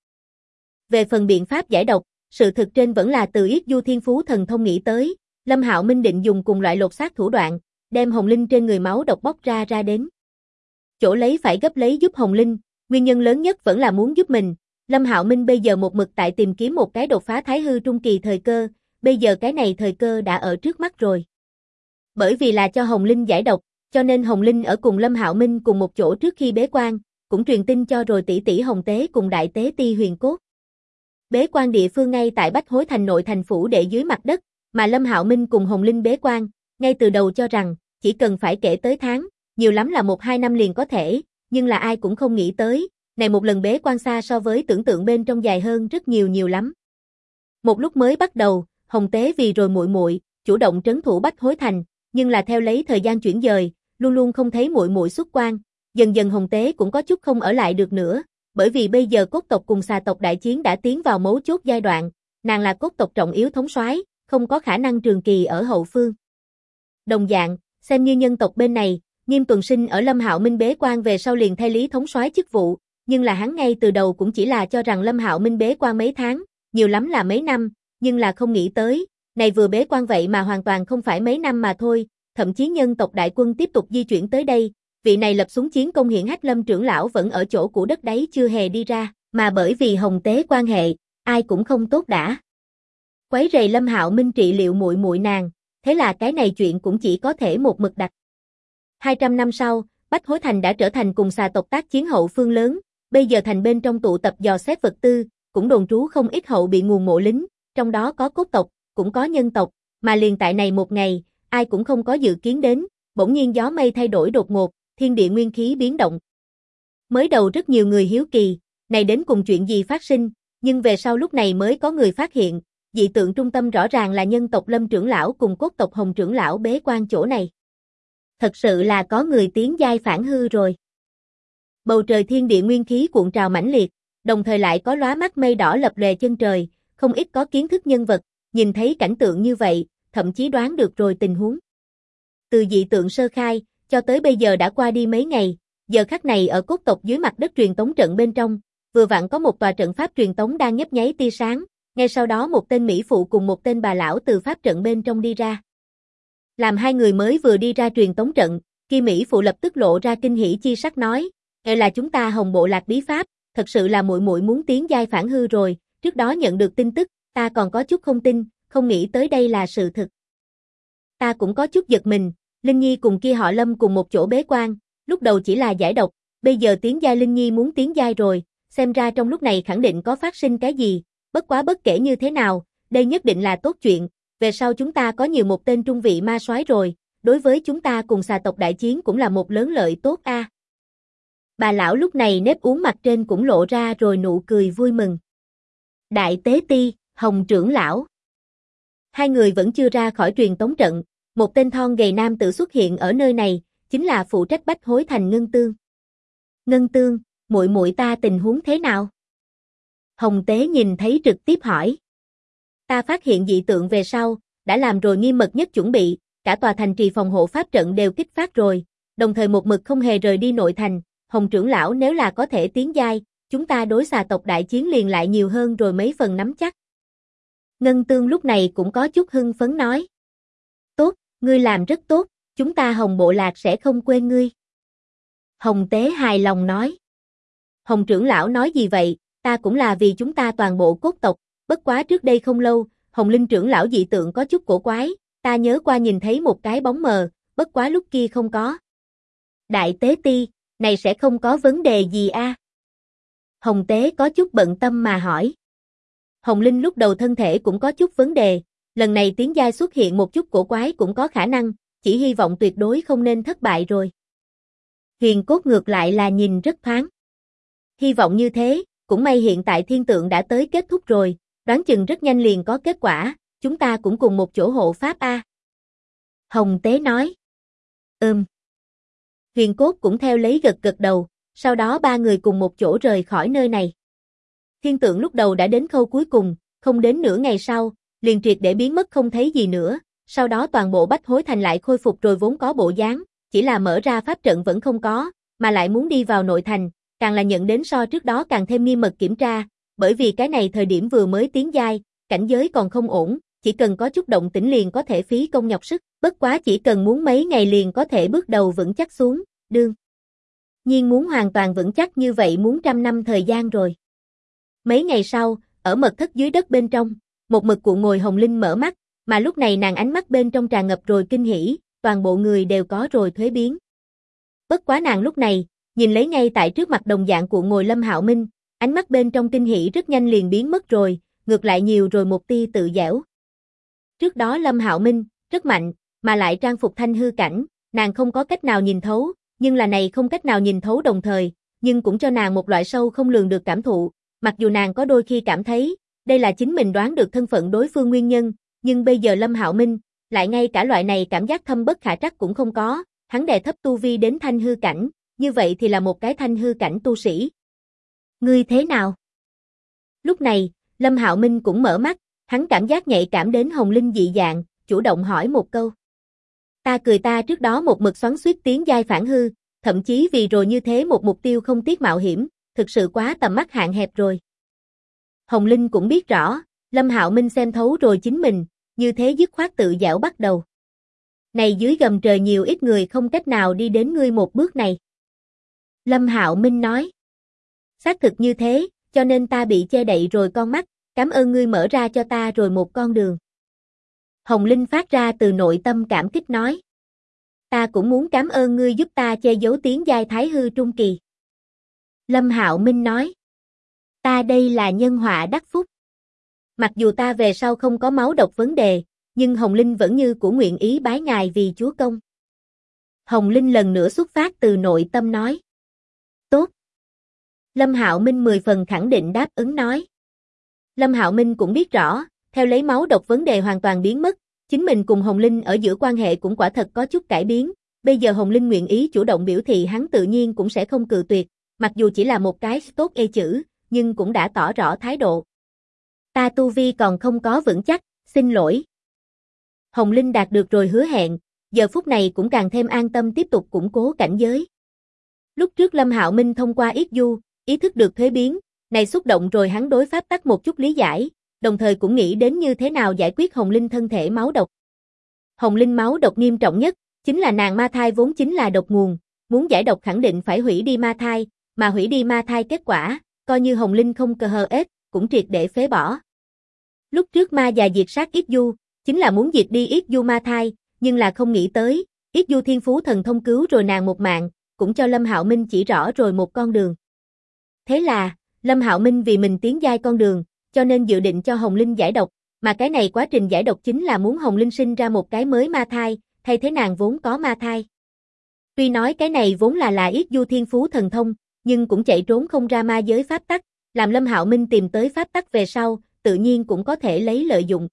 Về phần biện pháp giải độc, sự thực trên vẫn là từ Yết Du thiên phú thần thông nghĩ tới, Lâm Hạo Minh định dùng cùng loại lột xác thủ đoạn, đem Hồng Linh trên người máu độc bóc ra đến. Chỗ lấy phải gấp lấy giúp Hồng Linh, nguyên nhân lớn nhất vẫn là muốn giúp mình, Lâm Hạo Minh bây giờ một mực tại tìm kiếm một cái đột phá thái hư trung kỳ thời cơ, bây giờ cái này thời cơ đã ở trước mắt rồi. Bởi vì là cho Hồng Linh giải độc, cho nên Hồng Linh ở cùng Lâm Hạo Minh cùng một chỗ trước khi bế quan, cũng truyền tin cho rồi tỷ tỷ Hồng Tế cùng đại tế ti Huyền Cốt. Bế quan địa phương ngay tại Bách Hối Thành nội thành phủ đệ dưới mặt đất, mà Lâm Hạo Minh cùng Hồng Linh bế quan, ngay từ đầu cho rằng, chỉ cần phải kể tới tháng, nhiều lắm là 1-2 năm liền có thể, nhưng là ai cũng không nghĩ tới, này một lần bế quan xa so với tưởng tượng bên trong dài hơn rất nhiều lắm. Một lúc mới bắt đầu, Hồng Tế vì rồi muội muội, chủ động trấn thủ Bách Hối Thành, nhưng là theo lấy thời gian chuyển dời, luôn luôn không thấy muội muội xuất quan, dần dần Hồng Tế cũng có chút không ở lại được nữa, bởi vì bây giờ cốt tộc cùng xà tộc đại chiến đã tiến vào mấu chốt giai đoạn, nàng là cốt tộc trọng yếu thống soái, không có khả năng trường kỳ ở hậu phương. Đồng dạng, xem như nhân tộc bên này, Nghiêm Tuần Sinh ở Lâm Hạo Minh bế quan về sau liền thay lý thống soái chức vụ, nhưng là hắn ngay từ đầu cũng chỉ là cho rằng Lâm Hạo Minh bế quan mấy tháng, nhiều lắm là mấy năm, nhưng là không nghĩ tới, này vừa bế quan vậy mà hoàn toàn không phải mấy năm mà thôi, thậm chí nhân tộc đại quân tiếp tục di chuyển tới đây, vị này lập xuống chiến công hiển hách Lâm trưởng lão vẫn ở chỗ cũ đất đấy chưa hề đi ra, mà bởi vì Hồng Tế quan hệ, ai cũng không tốt đã. Quấy rầy Lâm Hạo Minh trị liệu muội muội nàng, thế là cái này chuyện cũng chỉ có thể một mực đặt. 200 năm sau, Bách Hối Thành đã trở thành cùng xà tộc tác chiến hậu phương lớn, bây giờ thành bên trong tụ tập dò xét vật tư, cũng đồn trú không ít hậu bị nguồn mộ lính, trong đó có cốt tộc, cũng có nhân tộc, mà liền tại này một ngày, ai cũng không có dự kiến đến, bỗng nhiên gió mây thay đổi đột ngột, thiên địa nguyên khí biến động. Mới đầu rất nhiều người hiếu kỳ, này đến cùng chuyện gì phát sinh, nhưng về sau lúc này mới có người phát hiện, dị tượng trung tâm rõ ràng là nhân tộc Lâm trưởng lão cùng cốt tộc Hồng trưởng lão bế quan chỗ này. Thật sự là có người tiến giai phản hư rồi. Bầu trời thiên địa nguyên khí cuộn trào mãnh liệt, đồng thời lại có lóa mắt mây đỏ lập lòe chân trời, không ít có kiến thức nhân vật, nhìn thấy cảnh tượng như vậy, thậm chí đoán được rồi tình huống. Từ dị tượng sơ khai, cho tới bây giờ đã qua đi mấy ngày, giờ khắc này ở cốt tộc dưới mặt đất truyền tống trận bên trong, vừa vặn có một tòa trận pháp truyền tống đang nhấp nháy tia sáng, ngay sau đó một tên mỹ phụ cùng một tên bà lão từ pháp trận bên trong đi ra. Làm hai người mới vừa đi ra truyền tống trận, kia mỹ phụ lập tức lộ ra kinh hỉ chi sắc nói, là chúng ta Hồng bộ lạc bí pháp, thật sự là muội muội muốn tiến giai phản hư rồi, trước đó nhận được tin tức, ta còn có chút không tin, không nghĩ tới đây là sự thực. Ta cũng có chút giật mình, Linh Nhi cùng kia họ Lâm cùng một chỗ bế quan, lúc đầu chỉ là giải độc, bây giờ tiến giai Linh Nhi muốn tiến giai rồi, xem ra trong lúc này khẳng định có phát sinh cái gì, bất quá bất kể như thế nào, đây nhất định là tốt chuyện, về sau chúng ta có nhiều một tên trung vị ma soái rồi, đối với chúng ta cùng xà tộc đại chiến cũng là một lớn lợi tốt a. Bà lão lúc này nếp uốn mặt trên cũng lộ ra rồi nụ cười vui mừng. Đại tế ti, Hồng trưởng lão. Hai người vẫn chưa ra khỏi truyền tống trận, một tên thon gầy nam tử xuất hiện ở nơi này, chính là phụ trách Bách Hối Thành Ngân Tương. Ngân Tương, muội muội ta tình huống thế nào? Hồng Tế nhìn thấy trực tiếp hỏi. Ta phát hiện dị tượng về sau, đã làm rồi nghiêm mật nhất chuẩn bị, cả tòa thành trì phòng hộ pháp trận đều kích phát rồi, đồng thời một mực không hề rời đi nội thành, Hồng trưởng lão nếu là có thể tiến giai, chúng ta đối xà tộc đại chiến liền lại nhiều hơn rồi mấy phần nắm chắc. Ngân Tương lúc này cũng có chút hưng phấn nói. Tốt, ngươi làm rất tốt, chúng ta Hồng bộ lạc sẽ không quên ngươi. Hồng Tế hài lòng nói. Hồng trưởng lão nói gì vậy, ta cũng là vì chúng ta toàn bộ cốt tộc, bất quá trước đây không lâu, Hồng Linh trưởng lão dị tượng có chút cổ quái, ta nhớ qua nhìn thấy một cái bóng mờ, bất quá lúc kia không có. Đại tế ti, này sẽ không có vấn đề gì a? Hồng Tế có chút bận tâm mà hỏi. Hồng Linh lúc đầu thân thể cũng có chút vấn đề, lần này tiến giai xuất hiện một chút cổ quái cũng có khả năng, chỉ hy vọng tuyệt đối không nên thất bại rồi. Huyền Cốt ngược lại là nhìn rất thoáng. Hy vọng như thế, cũng may hiện tại thiên tượng đã tới kết thúc rồi, đoán chừng rất nhanh liền có kết quả, chúng ta cũng cùng một chỗ hộ pháp a. Hồng Tế nói. Huyền Cốt cũng theo lấy gật gật đầu, sau đó ba người cùng một chỗ rời khỏi nơi này. Thiên tượng lúc đầu đã đến khâu cuối cùng, không đến nửa ngày sau, liền triệt để biến mất không thấy gì nữa, sau đó toàn bộ Bách Hối Thành lại khôi phục rồi vốn có bộ dáng, chỉ là mở ra pháp trận vẫn không có, mà lại muốn đi vào nội thành, càng là nhận đến so trước đó càng thêm nghiêm mật kiểm tra, bởi vì cái này thời điểm vừa mới tiến giai, cảnh giới còn không ổn, chỉ cần có chút động tĩnh liền có thể phí công nhọc sức, bất quá chỉ cần muốn mấy ngày liền có thể bước đầu vững chắc xuống, đương nhiên muốn hoàn toàn vững chắc như vậy muốn 100 năm thời gian rồi. Mấy ngày sau, ở mật thất dưới đất bên trong, một mực cụ ngồi Hồng Linh mở mắt, mà lúc này nàng ánh mắt bên trong tràn ngập rồi kinh hỉ, toàn bộ người đều có rồi thuế biến. Bất quá nàng lúc này, nhìn lấy ngay tại trước mặt đồng dạng cụ ngồi Lâm Hạo Minh, ánh mắt bên trong kinh hỉ rất nhanh liền biến mất rồi, ngược lại nhiều rồi một tia tự dẻo. Trước đó Lâm Hạo Minh, rất mạnh, mà lại trang phục thanh hư cảnh, nàng không có cách nào nhìn thấu, nhưng là này không cách nào nhìn thấu đồng thời, nhưng cũng cho nàng một loại sâu không lường được cảm thụ, mặc dù nàng có đôi khi cảm thấy, đây là chính mình đoán được thân phận đối phương nguyên nhân, nhưng bây giờ Lâm Hạo Minh, lại ngay cả loại này cảm giác thâm bất khả trắc cũng không có, hắn đè thấp tu vi đến thanh hư cảnh, như vậy thì là một cái thanh hư cảnh tu sĩ. Ngươi thế nào? Lúc này, Lâm Hạo Minh cũng mở mắt, hắn cảm giác nhạy cảm đến Hồng Linh dị dạng, chủ động hỏi một câu. Ta trước đó một mực xoắn xuýt tiến giai phản hư, thậm chí vì rồi như thế một mục tiêu không tiếc mạo hiểm, thực sự quá tầm mắt hạn hẹp rồi. Hồng Linh cũng biết rõ, Lâm Hạo Minh xem thấu rồi chính mình, như thế dứt khoát tự giảo bắt đầu. Này dưới gầm trời nhiều ít người không cách nào đi đến ngươi một bước này. Lâm Hạo Minh nói. Xác thực như thế, cho nên ta bị che đậy rồi con mắt, cảm ơn ngươi mở ra cho ta rồi một con đường. Hồng Linh phát ra từ nội tâm cảm kích nói. Ta cũng muốn cảm ơn ngươi giúp ta che giấu tiến giai thái hư trung kỳ. Lâm Hạo Minh nói. Ta đây là nhân họa đắc phúc. Mặc dù ta về sau không có máu độc vấn đề, nhưng Hồng Linh vẫn như của nguyện ý bái ngài vì chúa công. Hồng Linh lần nữa xuất phát từ nội tâm nói. Tốt. Lâm Hạo Minh 10 phần khẳng định đáp ứng nói. Lâm Hạo Minh cũng biết rõ, theo lấy máu độc vấn đề hoàn toàn biến mất, chính mình cùng Hồng Linh ở giữa quan hệ cũng quả thật có chút cải biến, bây giờ Hồng Linh nguyện ý chủ động biểu thị hắn tự nhiên cũng sẽ không cự tuyệt, mặc dù chỉ là một cái tốt ê chữ, nhưng cũng đã tỏ rõ thái độ. Ta tu vi còn không có vững chắc, xin lỗi. Hồng Linh đạt được rồi hứa hẹn, giờ phút này cũng càng thêm an tâm tiếp tục củng cố cảnh giới. Lúc trước Lâm Hạo Minh thông qua Yết Du, ý thức được thuế biến, này xúc động rồi hắn đối pháp tắc một chút lý giải, đồng thời cũng nghĩ đến như thế nào giải quyết Hồng Linh thân thể máu độc. Hồng Linh máu độc nghiêm trọng nhất, chính là nàng ma thai vốn chính là độc nguồn, muốn giải độc khẳng định phải hủy đi ma thai, mà hủy đi ma thai kết quả, coi như Hồng Linh không cơ hờ ết, cũng triệt để phế bỏ. Lúc trước ma già diệt sát Yết Du, chính là muốn diệt đi Yết Du ma thai, nhưng là không nghĩ tới, Yết Du thiên phú thần thông cứu rồi nàng một mạng, cũng cho Lâm Hạo Minh chỉ rõ rồi một con đường. Thế là, Lâm Hạo Minh vì mình tiến giai con đường, cho nên dự định cho Hồng Linh giải độc, mà cái này quá trình giải độc chính là muốn Hồng Linh sinh ra một cái mới ma thai, thay thế nàng vốn có ma thai. Tuy nói cái này vốn là Yết Du thiên phú thần thông, nhưng cũng chạy trốn không ra ma giới pháp tắc, làm Lâm Hạo Minh tìm tới pháp tắc về sau, tự nhiên cũng có thể lấy lợi dụng.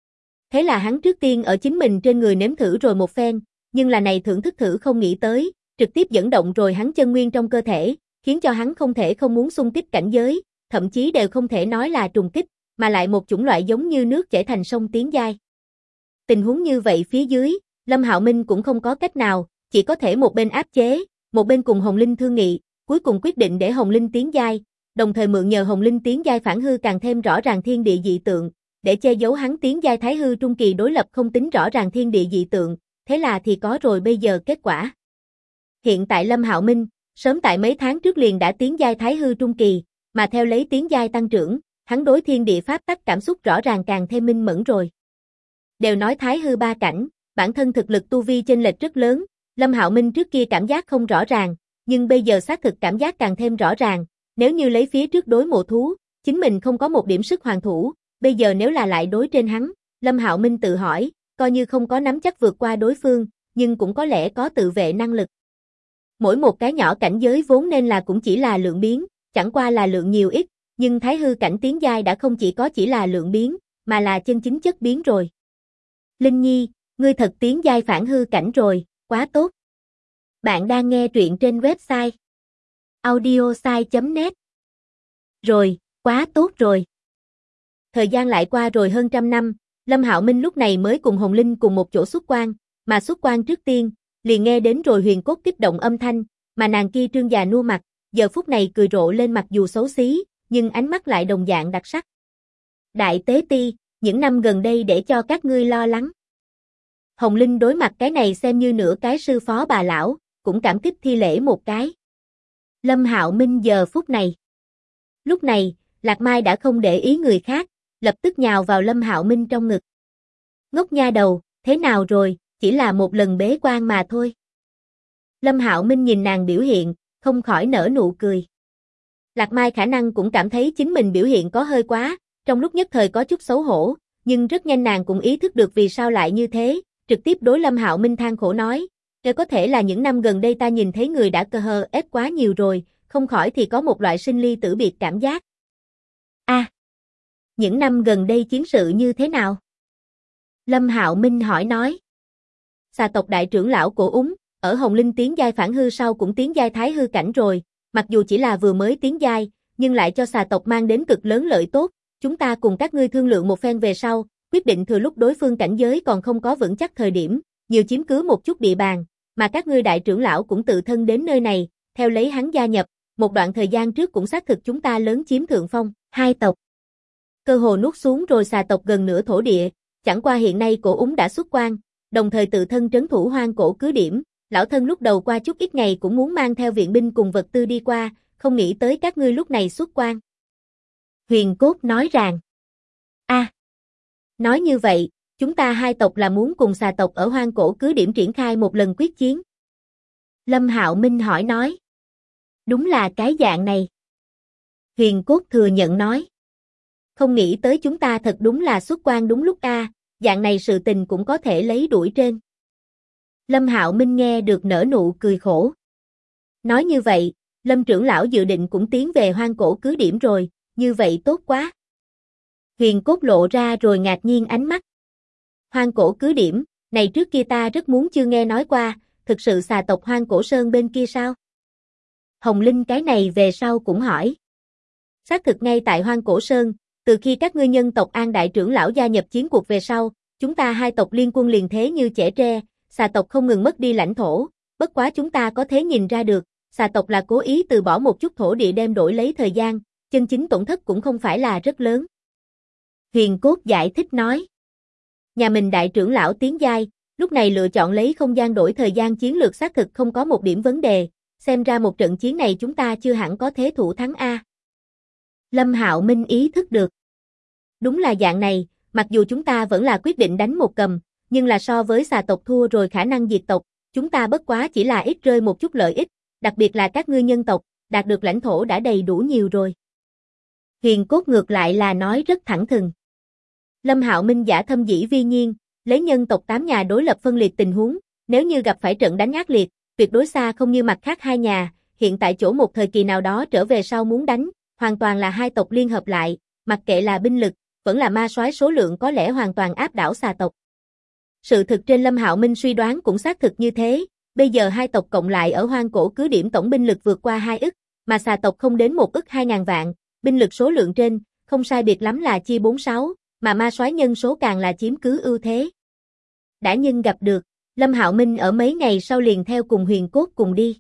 Thế là hắn trước tiên ở chính mình trên người nếm thử rồi một phen, nhưng là này thưởng thức thử không nghĩ tới, trực tiếp dẫn động rồi hắn chân nguyên trong cơ thể, khiến cho hắn không thể không muốn xung kích cảnh giới, thậm chí đều không thể nói là trùng kích, mà lại một chủng loại giống như nước chảy thành sông tiến giai. Tình huống như vậy phía dưới, Lâm Hạo Minh cũng không có cách nào, chỉ có thể một bên áp chế, một bên cùng Hồng Linh thương nghị, cuối cùng quyết định để Hồng Linh tiến giai, đồng thời mượn nhờ Hồng Linh tiến giai phản hư càng thêm rõ ràng thiên địa dị tượng, để che giấu hắn tiến giai thái hư trung kỳ đối lập không tính rõ ràng thiên địa dị tượng, thế là thì có rồi bây giờ kết quả. Hiện tại Lâm Hạo Minh, sớm tại mấy tháng trước liền đã tiến giai thái hư trung kỳ, mà theo lấy tiến giai tăng trưởng, hắn đối thiên địa pháp tắc cảm xúc rõ ràng càng thêm minh mẫn rồi. Đều nói thái hư ba cảnh, bản thân thực lực tu vi chênh lệch rất lớn, Lâm Hạo Minh trước kia cảm giác không rõ ràng, nhưng bây giờ xác thực cảm giác càng thêm rõ ràng, nếu như lấy phía trước đối mộ thú, chính mình không có một điểm sức hoàn thủ, bây giờ nếu là lại đối trên hắn, Lâm Hạo Minh tự hỏi, coi như không có nắm chắc vượt qua đối phương, nhưng cũng có lẽ có tự vệ năng lực. Mỗi một cái nhỏ cảnh giới vốn nên là cũng chỉ là lượng biến, chẳng qua là lượng nhiều ít, nhưng thái hư cảnh tiến giai đã không chỉ là lượng biến, mà là chân chính chất biến rồi. Linh Nhi, ngươi thật tiến giai phản hư cảnh rồi, quá tốt. Bạn đang nghe truyện trên website audiosai.net. Rồi, quá tốt rồi. Thời gian lại qua rồi hơn 100 năm, Lâm Hạo Minh lúc này mới cùng Hồng Linh cùng một chỗ xuất quan, mà xuất quan trước tiên, liền nghe đến rồi huyền cốt kích động âm thanh, mà nàng kia trương già nua mặt, giờ phút này cười rộ lên mặc dù xấu xí, nhưng ánh mắt lại đồng dạng đặc sắc. Đại tế ti, những năm gần đây để cho các ngươi lo lắng. Hồng Linh đối mặt cái này xem như nửa cái sư phó bà lão, cũng cảm kích thi lễ một cái. Lâm Hạo Minh giờ phút này. Lúc này, Lạc Mai đã không để ý người khác, lập tức nhào vào Lâm Hạo Minh trong ngực. Ngốc nha đầu, thế nào rồi, chỉ là một lần bế quan mà thôi. Lâm Hạo Minh nhìn nàng biểu hiện, không khỏi nở nụ cười. Lạc Mai khả năng cũng cảm thấy chính mình biểu hiện có hơi quá, trong lúc nhất thời có chút xấu hổ, nhưng rất nhanh nàng cũng ý thức được vì sao lại như thế, trực tiếp đối Lâm Hạo Minh than khổ nói, nếu có thể là những năm gần đây ta nhìn thấy người đã cơ hờ ép quá nhiều rồi, không khỏi thì có một loại sinh ly tử biệt cảm giác. Những năm gần đây chiến sự như thế nào? Lâm Hạo Minh hỏi nói. Xà tộc đại trưởng lão Cổ Úng, ở Hồng Linh tiến giai phản hư sau cũng tiến giai thái hư cảnh rồi, mặc dù chỉ là vừa mới tiến giai, nhưng lại cho xà tộc mang đến cực lớn lợi tốt, chúng ta cùng các ngươi thương lượng một phen về sau, quyết định thừa lúc đối phương cảnh giới còn không có vững chắc thời điểm, nhiều chiếm cứ một chút địa bàn, mà các ngươi đại trưởng lão cũng tự thân đến nơi này, theo lấy hắn gia nhập, một đoạn thời gian trước cũng xác thực chúng ta lớn chiếm thượng phong, hai tộc. Cơ hồ nuốt xuống rồi xà tộc gần nửa thổ địa, chẳng qua hiện nay Cổ Úng đã xuất quan, đồng thời tự thân trấn thủ hoang cổ cứ điểm, lão thân lúc đầu qua chút ít ngày cũng muốn mang theo viện binh cùng vật tư đi qua, không nghĩ tới các ngươi lúc này xuất quan. Huyền Cốt nói rằng, nói như vậy, chúng ta hai tộc là muốn cùng xà tộc ở hoang cổ cứ điểm triển khai một lần quyết chiến. Lâm Hạo Minh hỏi nói, đúng là cái dạng này. Huyền Cốt thừa nhận nói, không nghĩ tới chúng ta thật đúng là xuất quan đúng lúc dạng này sự tình cũng có thể lấy đuổi trên. Lâm Hạo Minh nghe được nở nụ cười khổ. Nói như vậy, Lâm trưởng lão dự định cũng tiến về hoang cổ cứ điểm rồi, như vậy tốt quá. Huyền Cốt lộ ra rồi ngạc nhiên ánh mắt. Hoang cổ cứ điểm, này trước kia ta rất muốn chưa nghe nói qua, thực sự xà tộc hoang cổ sơn bên kia sao? Hồng Linh cái này về sau cũng hỏi. Xác thực ngay tại hoang cổ sơn, từ khi các ngươi nhân tộc An đại trưởng lão gia nhập chiến cuộc về sau, chúng ta hai tộc liên quân liền thế như chẻ tre, xà tộc không ngừng mất đi lãnh thổ, bất quá chúng ta có thể nhìn ra được, xà tộc là cố ý từ bỏ một chút thổ địa đem đổi lấy thời gian, chân chính tổn thất cũng không phải là rất lớn. Huyền Cốt giải thích nói. Nhà mình đại trưởng lão tiến giai, lúc này lựa chọn lấy không gian đổi thời gian chiến lược xác thực không có một điểm vấn đề, xem ra một trận chiến này chúng ta chưa hẳn có thế thủ thắng a. Lâm Hạo Minh ý thức được. Đúng là dạng này, mặc dù chúng ta vẫn là quyết định đánh một cầm, nhưng là so với xà tộc thua rồi khả năng diệt tộc, chúng ta bất quá chỉ là ít rơi một chút lợi ích, đặc biệt là các ngươi nhân tộc, đạt được lãnh thổ đã đầy đủ nhiều rồi. Huyền Cốt ngược lại là nói rất thẳng thừng. Lâm Hạo Minh giả thâm dĩ vi nhiên, lấy nhân tộc 8 nhà đối lập phân liệt tình huống, nếu như gặp phải trận đánh ác liệt, tuyệt đối xa không như mặt khác hai nhà, hiện tại chỗ một thời kỳ nào đó trở về sau muốn đánh, hoàn toàn là hai tộc liên hợp lại, mặc kệ là binh lực, vẫn là ma soái số lượng có lẽ hoàn toàn áp đảo xà tộc. Sự thực trên Lâm Hạo Minh suy đoán cũng xác thực như thế, bây giờ hai tộc cộng lại ở hoang cổ cứ điểm tổng binh lực vượt qua 2 ức, mà xà tộc không đến 1 ức 2.000 vạn, binh lực số lượng trên, không sai biệt lắm là chia 4-6, mà ma soái nhân số càng là chiếm cứ ưu thế. Đã nhưng gặp được, Lâm Hạo Minh ở mấy ngày sau liền theo cùng Huyền Cốt cùng đi.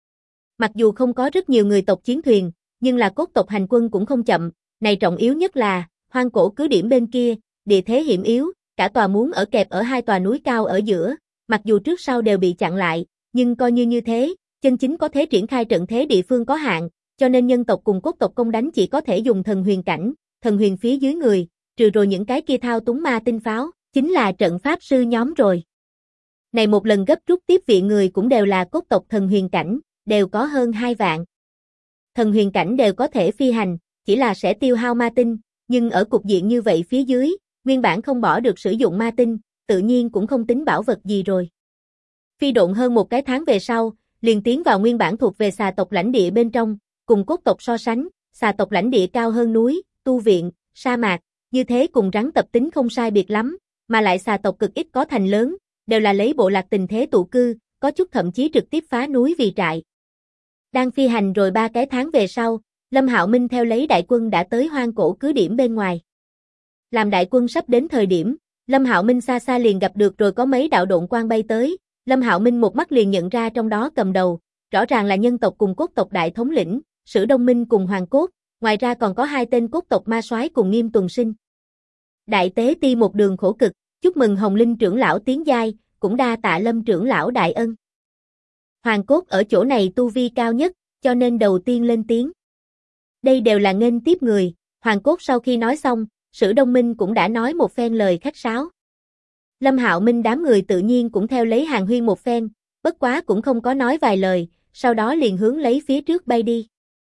Mặc dù không có rất nhiều người tộc chiến thuyền, nhưng là cốt tộc hành quân cũng không chậm, này trọng yếu nhất là, hoang cổ cứ điểm bên kia, địa thế hiểm yếu, cả tòa muốn ở kẹp ở hai tòa núi cao ở giữa, mặc dù trước sau đều bị chặn lại, nhưng coi như thế, chân chính có thể triển khai trận thế địa phương có hạn, cho nên nhân tộc cùng cốt tộc công đánh chỉ có thể dùng thần huyền cảnh, thần huyền phía dưới người, trừ rồi những cái kia thao túng ma tinh pháo, chính là trận pháp sư nhóm rồi. Này một lần gấp rút tiếp viện người cũng đều là cốt tộc thần huyền cảnh, đều có hơn 2 vạn. Thần huyền cảnh đều có thể phi hành, chỉ là sẽ tiêu hao ma tinh, nhưng ở cục diện như vậy phía dưới, nguyên bản không bỏ được sử dụng ma tinh, tự nhiên cũng không tính bảo vật gì rồi. Phi độn hơn một cái tháng về sau, liền tiến vào nguyên bản thuộc về xà tộc lãnh địa bên trong, cùng cốt tộc so sánh, xà tộc lãnh địa cao hơn núi, tu viện, sa mạc, như thế cùng rắn tập tính không sai biệt lắm, mà lại xà tộc cực ít có thành lớn, đều là lấy bộ lạc tình thế tụ cư, có chút thậm chí trực tiếp phá núi vì trại. Đang phi hành rồi 3 cái tháng về sau, Lâm Hạo Minh theo lấy đại quân đã tới hoang cổ cứ điểm bên ngoài. Làm đại quân sắp đến thời điểm, Lâm Hạo Minh xa xa liền gặp được rồi có mấy đạo độn quang bay tới, Lâm Hạo Minh một mắt liền nhận ra trong đó cầm đầu, rõ ràng là nhân tộc cùng cốt tộc đại thống lĩnh, Sử Đông Minh cùng Hoàng Cốt, ngoài ra còn có 2 tên cốt tộc ma soái cùng Nghiêm Tuần Sinh. Đại tế ti một đường khổ cực, chúc mừng Hồng Linh trưởng lão tiến giai, cũng đa tạ Lâm trưởng lão đại ân. Hoàng Cốt ở chỗ này tu vi cao nhất, cho nên đầu tiên lên tiếng. Đây đều là nghênh tiếp người, Hoàng Cốt sau khi nói xong, Sử Đông Minh cũng đã nói một phen lời khách sáo. Lâm Hạo Minh đám người tự nhiên cũng theo lấy hàng huyên một phen, bất quá cũng không có nói vài lời, sau đó liền hướng lấy phía trước bay đi.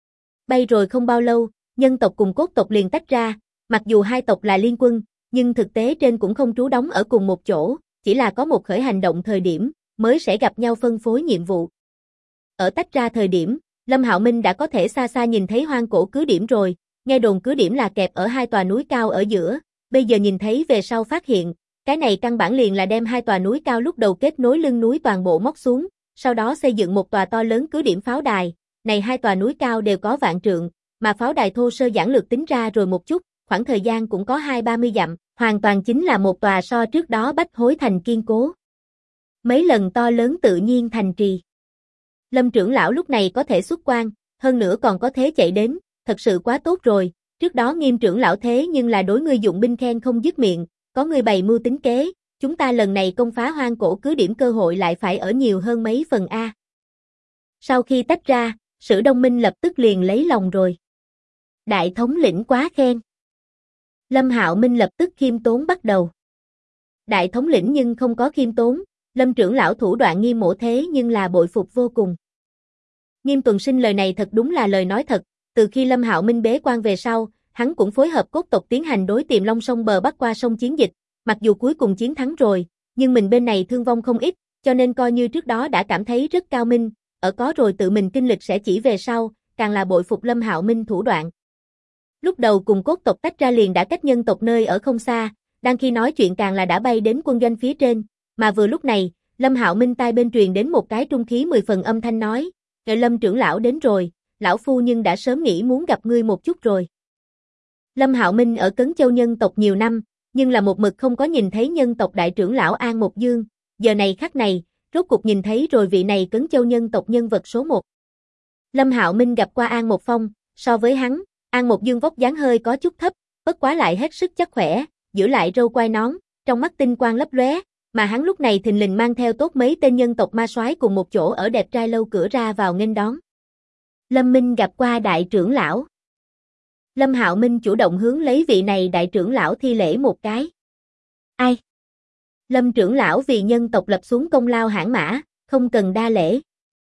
Bay rồi không bao lâu, nhân tộc cùng cốt tộc liền tách ra, mặc dù hai tộc là liên quân, nhưng thực tế trên cũng không trú đóng ở cùng một chỗ, chỉ là có một khởi hành động thời điểm, mới sẽ gặp nhau phân phối nhiệm vụ. Ở tách ra thời điểm, Lâm Hạo Minh đã có thể xa xa nhìn thấy hoang cổ cứ điểm rồi, nghe đồn cứ điểm là kẹp ở 2 tòa núi cao ở giữa, bây giờ nhìn thấy về sau phát hiện, cái này căn bản liền là đem 2 tòa núi cao lúc đầu kết nối lưng núi toàn bộ móc xuống, sau đó xây dựng một tòa to lớn cứ điểm pháo đài, này 2 tòa núi cao đều có vạn trượng, mà pháo đài thô sơ giản lược tính ra rồi một chút, khoảng thời gian cũng có 20-30 dặm, hoàn toàn chính là một tòa so trước đó Bách Hối Thành kiên cố. Mấy lần to lớn tự nhiên thành trì. Lâm trưởng lão lúc này có thể xuất quan, hơn nữa còn có thế chạy đến, thật sự quá tốt rồi, trước đó Nghiêm trưởng lão thế nhưng là đối ngươi dụng binh khen không dứt miệng, có người bày mưu tính kế, chúng ta lần này công phá hoang cổ cứ điểm cơ hội lại phải ở nhiều hơn mấy phần a. Sau khi tách ra, Sử Đông Minh lập tức liền lấy lòng rồi. Đại thống lĩnh quá khen. Lâm Hạo Minh lập tức khiêm tốn bắt đầu. Đại thống lĩnh nhưng không có khiêm tốn, Lâm trưởng lão thủ đoạn Nghiêm mỗ thế nhưng là bội phục vô cùng. Nghiêm Tuần Sinh lời này thật đúng là lời nói thật, từ khi Lâm Hạo Minh bế quan về sau, hắn cũng phối hợp cốt tộc tiến hành đối Tiềm Long sông bờ bắc qua sông chiến dịch, mặc dù cuối cùng chiến thắng rồi, nhưng mình bên này thương vong không ít, cho nên coi như trước đó đã cảm thấy rất cao minh, ở có rồi tự mình kinh lịch sẽ chỉ về sau, càng là bội phục Lâm Hạo Minh thủ đoạn. Lúc đầu cùng cốt tộc tách ra liền đã cách nhân tộc nơi ở không xa, đang khi nói chuyện càng là đã bay đến quân doanh phía trên, mà vừa lúc này, Lâm Hạo Minh tai bên truyền đến một cái trung khí 10 phần âm thanh nói, Lâm trưởng lão đến rồi, lão phu nhưng đã sớm nghĩ muốn gặp ngươi một chút rồi. Lâm Hạo Minh ở Cấn Châu nhân tộc nhiều năm, nhưng là một mực không có nhìn thấy nhân tộc đại trưởng lão An Một Dương, giờ này khắc này, rốt cục nhìn thấy rồi vị này Cấn Châu nhân tộc nhân vật số 1. Lâm Hạo Minh gặp qua An Một Phong, so với hắn, An Một Dương vóc dáng hơi có chút thấp, bất quá lại hết sức chắc khỏe, giữ lại râu quai nón, trong mắt tinh quang lấp lóe, mà hắn lúc này thình lình mang theo tốt mấy tên nhân tộc ma soái cùng một chỗ ở đẹp trai lâu cửa ra vào nghênh đón. Lâm Minh gặp qua đại trưởng lão. Lâm Hạo Minh chủ động hướng lấy vị này đại trưởng lão thi lễ một cái. Ai? Lâm trưởng lão vì nhân tộc lập xuống công lao hãn mã, không cần đa lễ.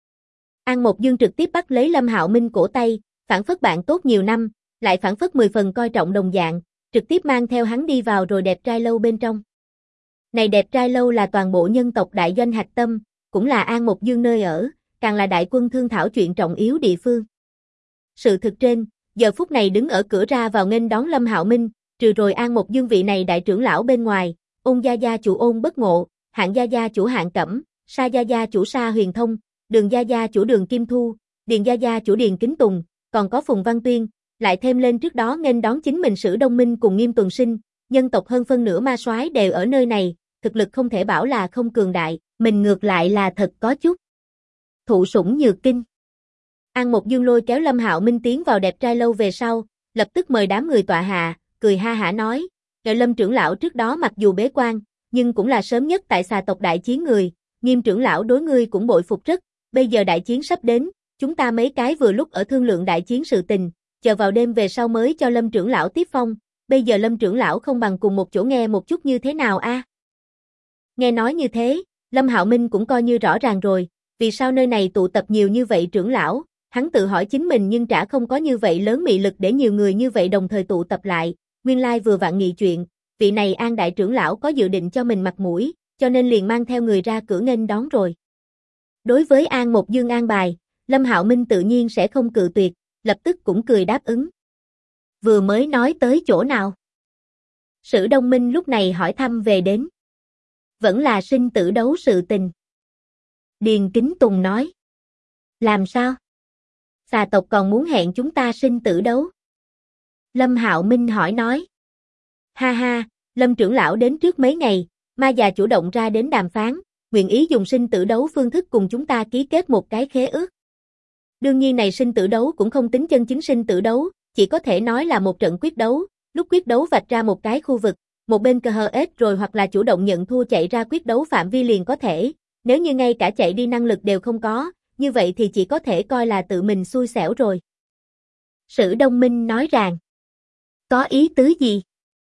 An Một Dương trực tiếp bắt lấy Lâm Hạo Minh cổ tay, phản phất bạn tốt nhiều năm, lại phản phất 10 phần coi trọng đồng dạng, trực tiếp mang theo hắn đi vào rồi đẹp trai lâu bên trong. Này đẹp trai lâu là toàn bộ nhân tộc đại doanh hạch tâm, cũng là An Một Dương nơi ở, càng là đại quân thương thảo chuyện trọng yếu địa phương. Sự thực trên, giờ phút này đứng ở cửa ra vào nghênh đón Lâm Hạo Minh, trừ rồi An Một Dương vị này đại trưởng lão bên ngoài, Ôn Gia Gia chủ Ôn Bất Ngộ, Hạng Gia Gia chủ Hạng Cẩm, Sa Gia Gia chủ Sa Huyền Thông, Đường Gia Gia chủ Đường Kim Thu, Điền Gia Gia chủ Điền Kính Tùng, còn có Phùng Văn Tuyên, lại thêm lên trước đó nghênh đón chính mình Sử Đông Minh cùng Nghiêm Tuần Sinh, nhân tộc hơn phân nửa ma soái đều ở nơi này, thực lực không thể bảo là không cường đại, mình ngược lại là thật có chút thụ sủng nhược kinh. An Một Dương lôi kéo Lâm Hạo Minh tiến vào đẹp trai lâu về sau, lập tức mời đám người tọa hạ, cười ha hả nói, Lâm trưởng lão trước đó mặc dù bế quan, nhưng cũng là sớm nhất tại xà tộc đại chiến người, Nghiêm trưởng lão đối ngươi cũng bội phục rất, bây giờ đại chiến sắp đến, chúng ta mấy cái vừa lúc ở thương lượng đại chiến sự tình, chờ vào đêm về sau mới cho Lâm trưởng lão tiếp phong, bây giờ Lâm trưởng lão không bằng cùng một chỗ nghe một chút như thế nào a? Nghe nói như thế, Lâm Hạo Minh cũng coi như rõ ràng rồi, vì sao nơi này tụ tập nhiều như vậy trưởng lão, hắn tự hỏi chính mình nhưng chả không có như vậy lớn mị lực để nhiều người như vậy đồng thời tụ tập lại, nguyên lai vừa vặn nghị chuyện, vị này An đại trưởng lão có dự định cho mình mặt mũi, cho nên liền mang theo người ra cửa nghênh đón rồi. Đối với An Một Dương an bài, Lâm Hạo Minh tự nhiên sẽ không cự tuyệt, lập tức cũng cười đáp ứng. Vừa mới nói tới chỗ nào? Sử Đông Minh lúc này hỏi thăm về đến. Vẫn là sinh tử đấu sự tình. Điền Kính Tùng nói. Làm sao? Xà tộc còn muốn hẹn chúng ta sinh tử đấu. Lâm Hạo Minh hỏi nói. Ha ha, Lâm trưởng lão đến trước mấy ngày, ma già chủ động ra đến đàm phán, nguyện ý dùng sinh tử đấu phương thức cùng chúng ta ký kết một cái khế ước. Đương nhiên này sinh tử đấu cũng không tính chân chính sinh tử đấu, chỉ có thể nói là một trận quyết đấu, lúc quyết đấu vạch ra một cái khu vực, một bên cờ hờ ết rồi hoặc là chủ động nhận thua chạy ra quyết đấu phạm vi liền có thể, nếu như ngay cả chạy đi năng lực đều không có, như vậy thì chỉ có thể coi là tự mình xui xẻo rồi. Sử Đông Minh nói rằng, có ý tứ gì?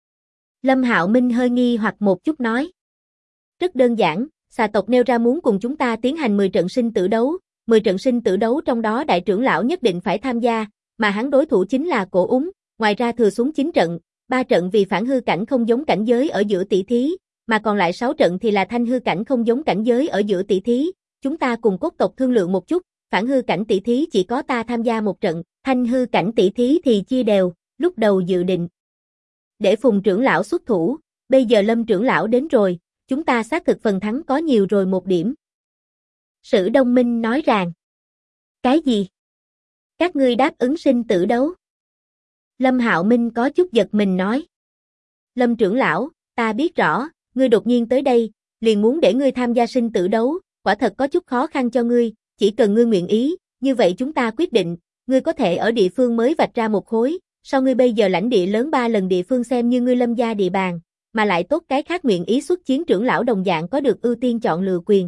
Lâm Hạo Minh hơi nghi hoặc một chút nói. Rất đơn giản, xà tộc nêu ra muốn cùng chúng ta tiến hành 10 trận sinh tử đấu, 10 trận sinh tử đấu trong đó đại trưởng lão nhất định phải tham gia, mà hắn đối thủ chính là Cổ Úng, ngoài ra thừa xuống 9 trận, 3 trận vì phản hư cảnh không giống cảnh giới ở giữa tỷ thí, mà còn lại 6 trận thì là thanh hư cảnh không giống cảnh giới ở giữa tỷ thí, chúng ta cùng cốt tộc thương lượng một chút, phản hư cảnh tỷ thí chỉ có ta tham gia một trận, thanh hư cảnh tỷ thí thì chia đều, lúc đầu dự định để Phùng trưởng lão xuất thủ, bây giờ Lâm trưởng lão đến rồi, chúng ta xác thực phần thắng có nhiều rồi một điểm. Sử Đông Minh nói rằng, cái gì? Các ngươi đáp ứng sinh tử đấu? Lâm Hạo Minh có chút giật mình nói. Lâm trưởng lão, ta biết rõ, ngươi đột nhiên tới đây, liền muốn để ngươi tham gia sinh tử đấu, quả thật có chút khó khăn cho ngươi, chỉ cần ngươi nguyện ý, như vậy chúng ta quyết định, ngươi có thể ở địa phương mới vạch ra một khối, sau ngươi bây giờ lãnh địa lớn 3 lần địa phương xem như ngươi Lâm gia địa bàn, mà lại tốt cái khác nguyện ý xuất chiến trưởng lão đồng dạng có được ưu tiên chọn lựa quyền.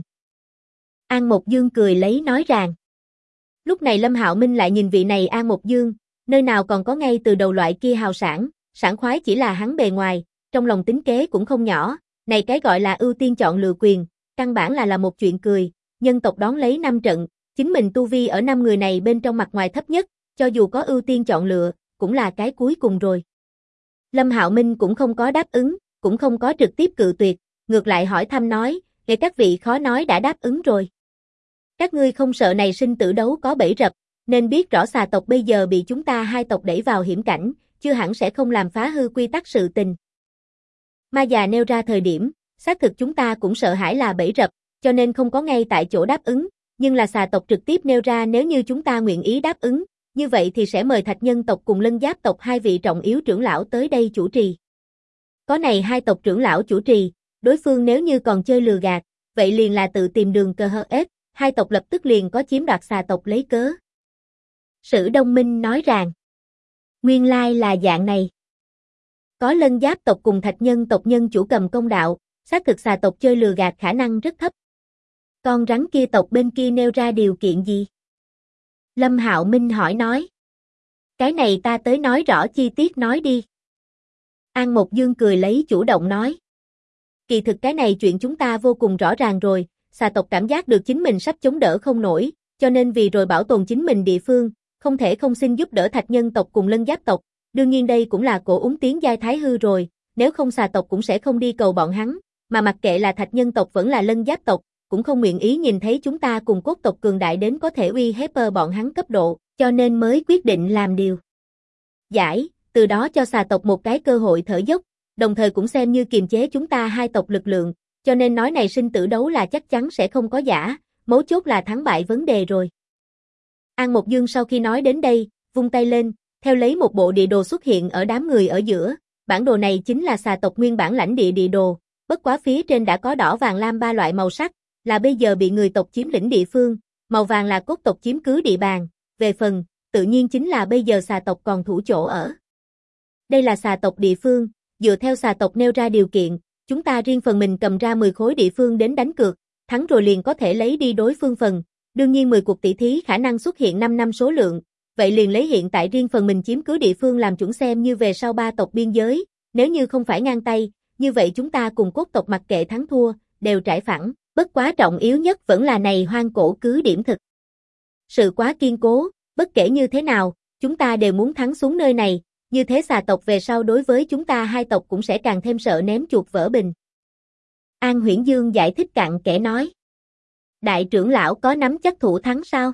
An Một Dương cười lấy nói rằng. Lúc này Lâm Hạo Minh lại nhìn vị này An Một Dương, nơi nào còn có ngay từ đầu loại kia hào sản, sảng khoái chỉ là hắn bề ngoài, trong lòng tính kế cũng không nhỏ, này cái gọi là ưu tiên chọn lựa quyền, căn bản là một chuyện cười, nhân tộc đón lấy 5 trận, chính mình tu vi ở 5 người này bên trong mặt ngoài thấp nhất, cho dù có ưu tiên chọn lựa, cũng là cái cuối cùng rồi. Lâm Hạo Minh cũng không có đáp ứng, cũng không có trực tiếp cự tuyệt, ngược lại hỏi thăm nói, để các vị khó nói đã đáp ứng rồi. Các ngươi không sợ này sinh tử đấu có bẫy rập, nên biết rõ xà tộc bây giờ bị chúng ta hai tộc đẩy vào hiểm cảnh, chưa hẳn sẽ không làm phá hư quy tắc sự tình. Ma già nêu ra thời điểm, xác thực chúng ta cũng sợ hãi là bẫy rập, cho nên không có ngay tại chỗ đáp ứng, nhưng là xà tộc trực tiếp nêu ra nếu như chúng ta nguyện ý đáp ứng, như vậy thì sẽ mời Thạch Nhân tộc cùng Lân Giáp tộc hai vị trọng yếu trưởng lão tới đây chủ trì. Có này hai tộc trưởng lão chủ trì, đối phương nếu như còn chơi lừa gạt, vậy liền là tự tìm đường cơ hở ếch, hai tộc lập tức liền có chiếm đoạt xà tộc lấy cớ. Sử Đông Minh nói rằng, nguyên lai là dạng này. Có Lân Giáp tộc cùng Thạch Nhân tộc nhân chủ cầm công đạo, xác thực xà tộc chơi lừa gạt khả năng rất thấp. Con rắn kia tộc bên kia nêu ra điều kiện gì? Lâm Hạo Minh hỏi nói. Cái này ta tới nói rõ chi tiết nói đi. An Mộc Dương cười lấy chủ động nói. Kỳ thực cái này chuyện chúng ta vô cùng rõ ràng rồi, xà tộc cảm giác được chính mình sắp chống đỡ không nổi, cho nên vì rồi bảo tồn chính mình địa phương, không thể không xin giúp đỡ Thạch Nhân tộc cùng Lân Giáp tộc, đương nhiên đây cũng là cổ úng tiến giai thái hư rồi, nếu không xà tộc cũng sẽ không đi cầu bọn hắn, mà mặc kệ là Thạch Nhân tộc vẫn là Lân Giáp tộc, cũng không nguyện ý nhìn thấy chúng ta cùng cốt tộc cường đại đến có thể uy hiếp bọn hắn cấp độ, cho nên mới quyết định làm điều giải, từ đó cho xà tộc một cái cơ hội thở dốc, đồng thời cũng xem như kiềm chế chúng ta hai tộc lực lượng, cho nên nói này sinh tử đấu là chắc chắn sẽ không có giả, mấu chốt là thắng bại vấn đề rồi. An Mộc Dương sau khi nói đến đây, vung tay lên, theo lấy một bộ địa đồ xuất hiện ở đám người ở giữa, bản đồ này chính là xà tộc nguyên bản lãnh địa địa đồ, bất quá phía trên đã có đỏ vàng lam ba loại màu sắc, là bây giờ bị người tộc chiếm lĩnh địa phương, màu vàng là cốt tộc chiếm cứ địa bàn, về phần, tự nhiên chính là bây giờ xà tộc còn thủ chỗ ở. Đây là xà tộc địa phương, dựa theo xà tộc nêu ra điều kiện, chúng ta riêng phần mình cầm ra 10 khối địa phương đến đánh cược, thắng rồi liền có thể lấy đi đối phương phần, đương nhiên 10 cuộc tỷ thí khả năng xuất hiện 5 năm số lượng, vậy liền lấy hiện tại riêng phần mình chiếm cứ địa phương làm chuẩn xem như về sau ba tộc biên giới, nếu như không phải ngang tay, như vậy chúng ta cùng cốt tộc mặc kệ thắng thua, đều trải phẳng, bất quá trọng yếu nhất vẫn là này hoang cổ cứ điểm thực. Sự quá kiên cố, bất kể như thế nào, chúng ta đều muốn thắng xuống nơi này, như thế xà tộc về sau đối với chúng ta hai tộc cũng sẽ càng thêm sợ ném chuột vỡ bình. An Huyễn Dương giải thích cặn kẽ nói. Đại trưởng lão có nắm chắc thủ thắng sao?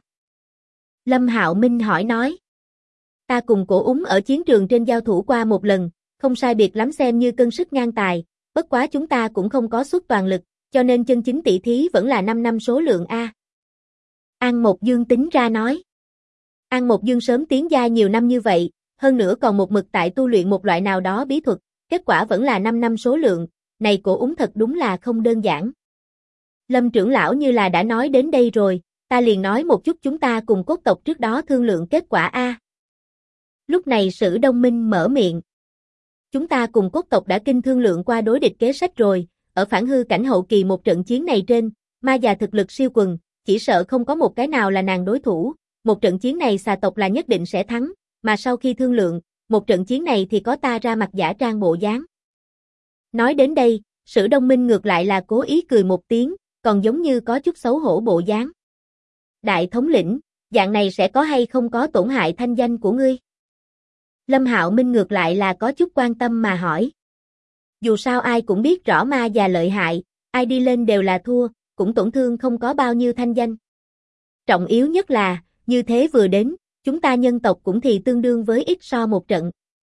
Lâm Hạo Minh hỏi nói. Ta cùng cổ úng ở chiến trường trên giao thủ qua một lần, không sai biệt lắm xem như cân sức ngang tài, bất quá chúng ta cũng không có suất toàn lực, cho nên chân chính tỷ thí vẫn là 5 năm số lượng A. An Mộc Dương tính ra nói. An Mộc Dương sớm tiến gia nhiều năm như vậy, hơn nữa còn một mực tại tu luyện một loại nào đó bí thuật, kết quả vẫn là 5 năm số lượng, này cổ úng thật đúng là không đơn giản. Lâm trưởng lão như là đã nói đến đây rồi, ta liền nói một chút chúng ta cùng cốt tộc trước đó thương lượng kết quả A. Lúc này Sử Đông Minh mở miệng. Chúng ta cùng cốt tộc đã kinh thương lượng qua đối địch kế sách rồi, ở phản hư cảnh hậu kỳ một trận chiến này trên, ma già thực lực siêu quần, chỉ sợ không có một cái nào là nàng đối thủ, một trận chiến này xà tộc là nhất định sẽ thắng, mà sau khi thương lượng, một trận chiến này thì có ta ra mặt giả trang bộ dáng. Nói đến đây, Sử Đông Minh ngược lại là cố ý cười một tiếng, còn giống như có chút xấu hổ bộ dáng. Đại thống lĩnh, dạng này sẽ có hay không có tổn hại thanh danh của ngươi? Lâm Hạo Minh ngược lại là có chút quan tâm mà hỏi. Dù sao ai cũng biết rõ ma già lợi hại, ai đi lên đều là thua, cũng tổn thương không có bao nhiêu thanh danh. Trọng yếu nhất là, như thế vừa đến, chúng ta nhân tộc cũng thì tương đương với ít so một trận.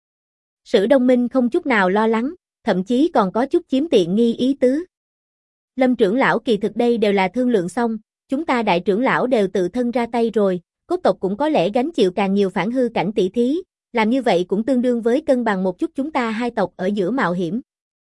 Sử Đông Minh không chút nào lo lắng, thậm chí còn có chút chiếm tiện nghi ý tứ. Lâm trưởng lão kỳ thực đây đều là thương lượng xong, chúng ta đại trưởng lão đều tự thân ra tay rồi, cốt tộc cũng có lẽ gánh chịu càng nhiều phản hư cảnh tỷ thí, làm như vậy cũng tương đương với cân bằng một chút chúng ta hai tộc ở giữa mạo hiểm.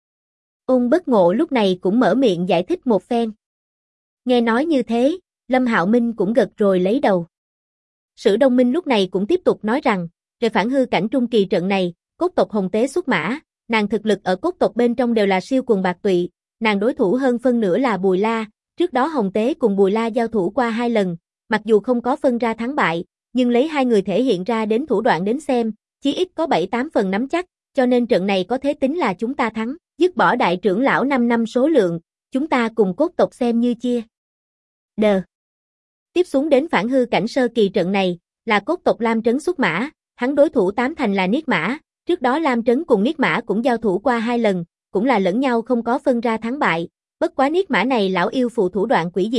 Ôn Bất Ngộ lúc này cũng mở miệng giải thích một phen. Nghe nói như thế, Lâm Hạo Minh cũng gật rồi lấy đầu. Sử Đông Minh lúc này cũng tiếp tục nói rằng, về phản hư cảnh trung kỳ trận này, cốt tộc Hồng Tế xuất mã, nàng thực lực ở cốt tộc bên trong đều là siêu quần bạc tụy, nàng đối thủ hơn phân nửa là Bùi La, trước đó Hồng Tế cùng Bùi La giao thủ qua 2 lần, mặc dù không có phân ra thắng bại, nhưng lấy hai người thể hiện ra đến thủ đoạn đến xem, chí ít có 7-8 phần nắm chắc, cho nên trận này có thể tính là chúng ta thắng, dứt bỏ đại trưởng lão 5 năm số lượng, chúng ta cùng cốt tộc xem như chia. Đờ. Tiếp xuống đến phản hư cảnh sơ kỳ trận này, là cốt tộc Lam Trấn xuất mã, hắn đối thủ tám thành là Niết Mã, trước đó Lam Trấn cùng Niết Mã cũng giao thủ qua 2 lần, cũng là lẫn nhau không có phân ra thắng bại, bất quá Niết Mã này lão yêu phụ thủ đoạn quỷ dị,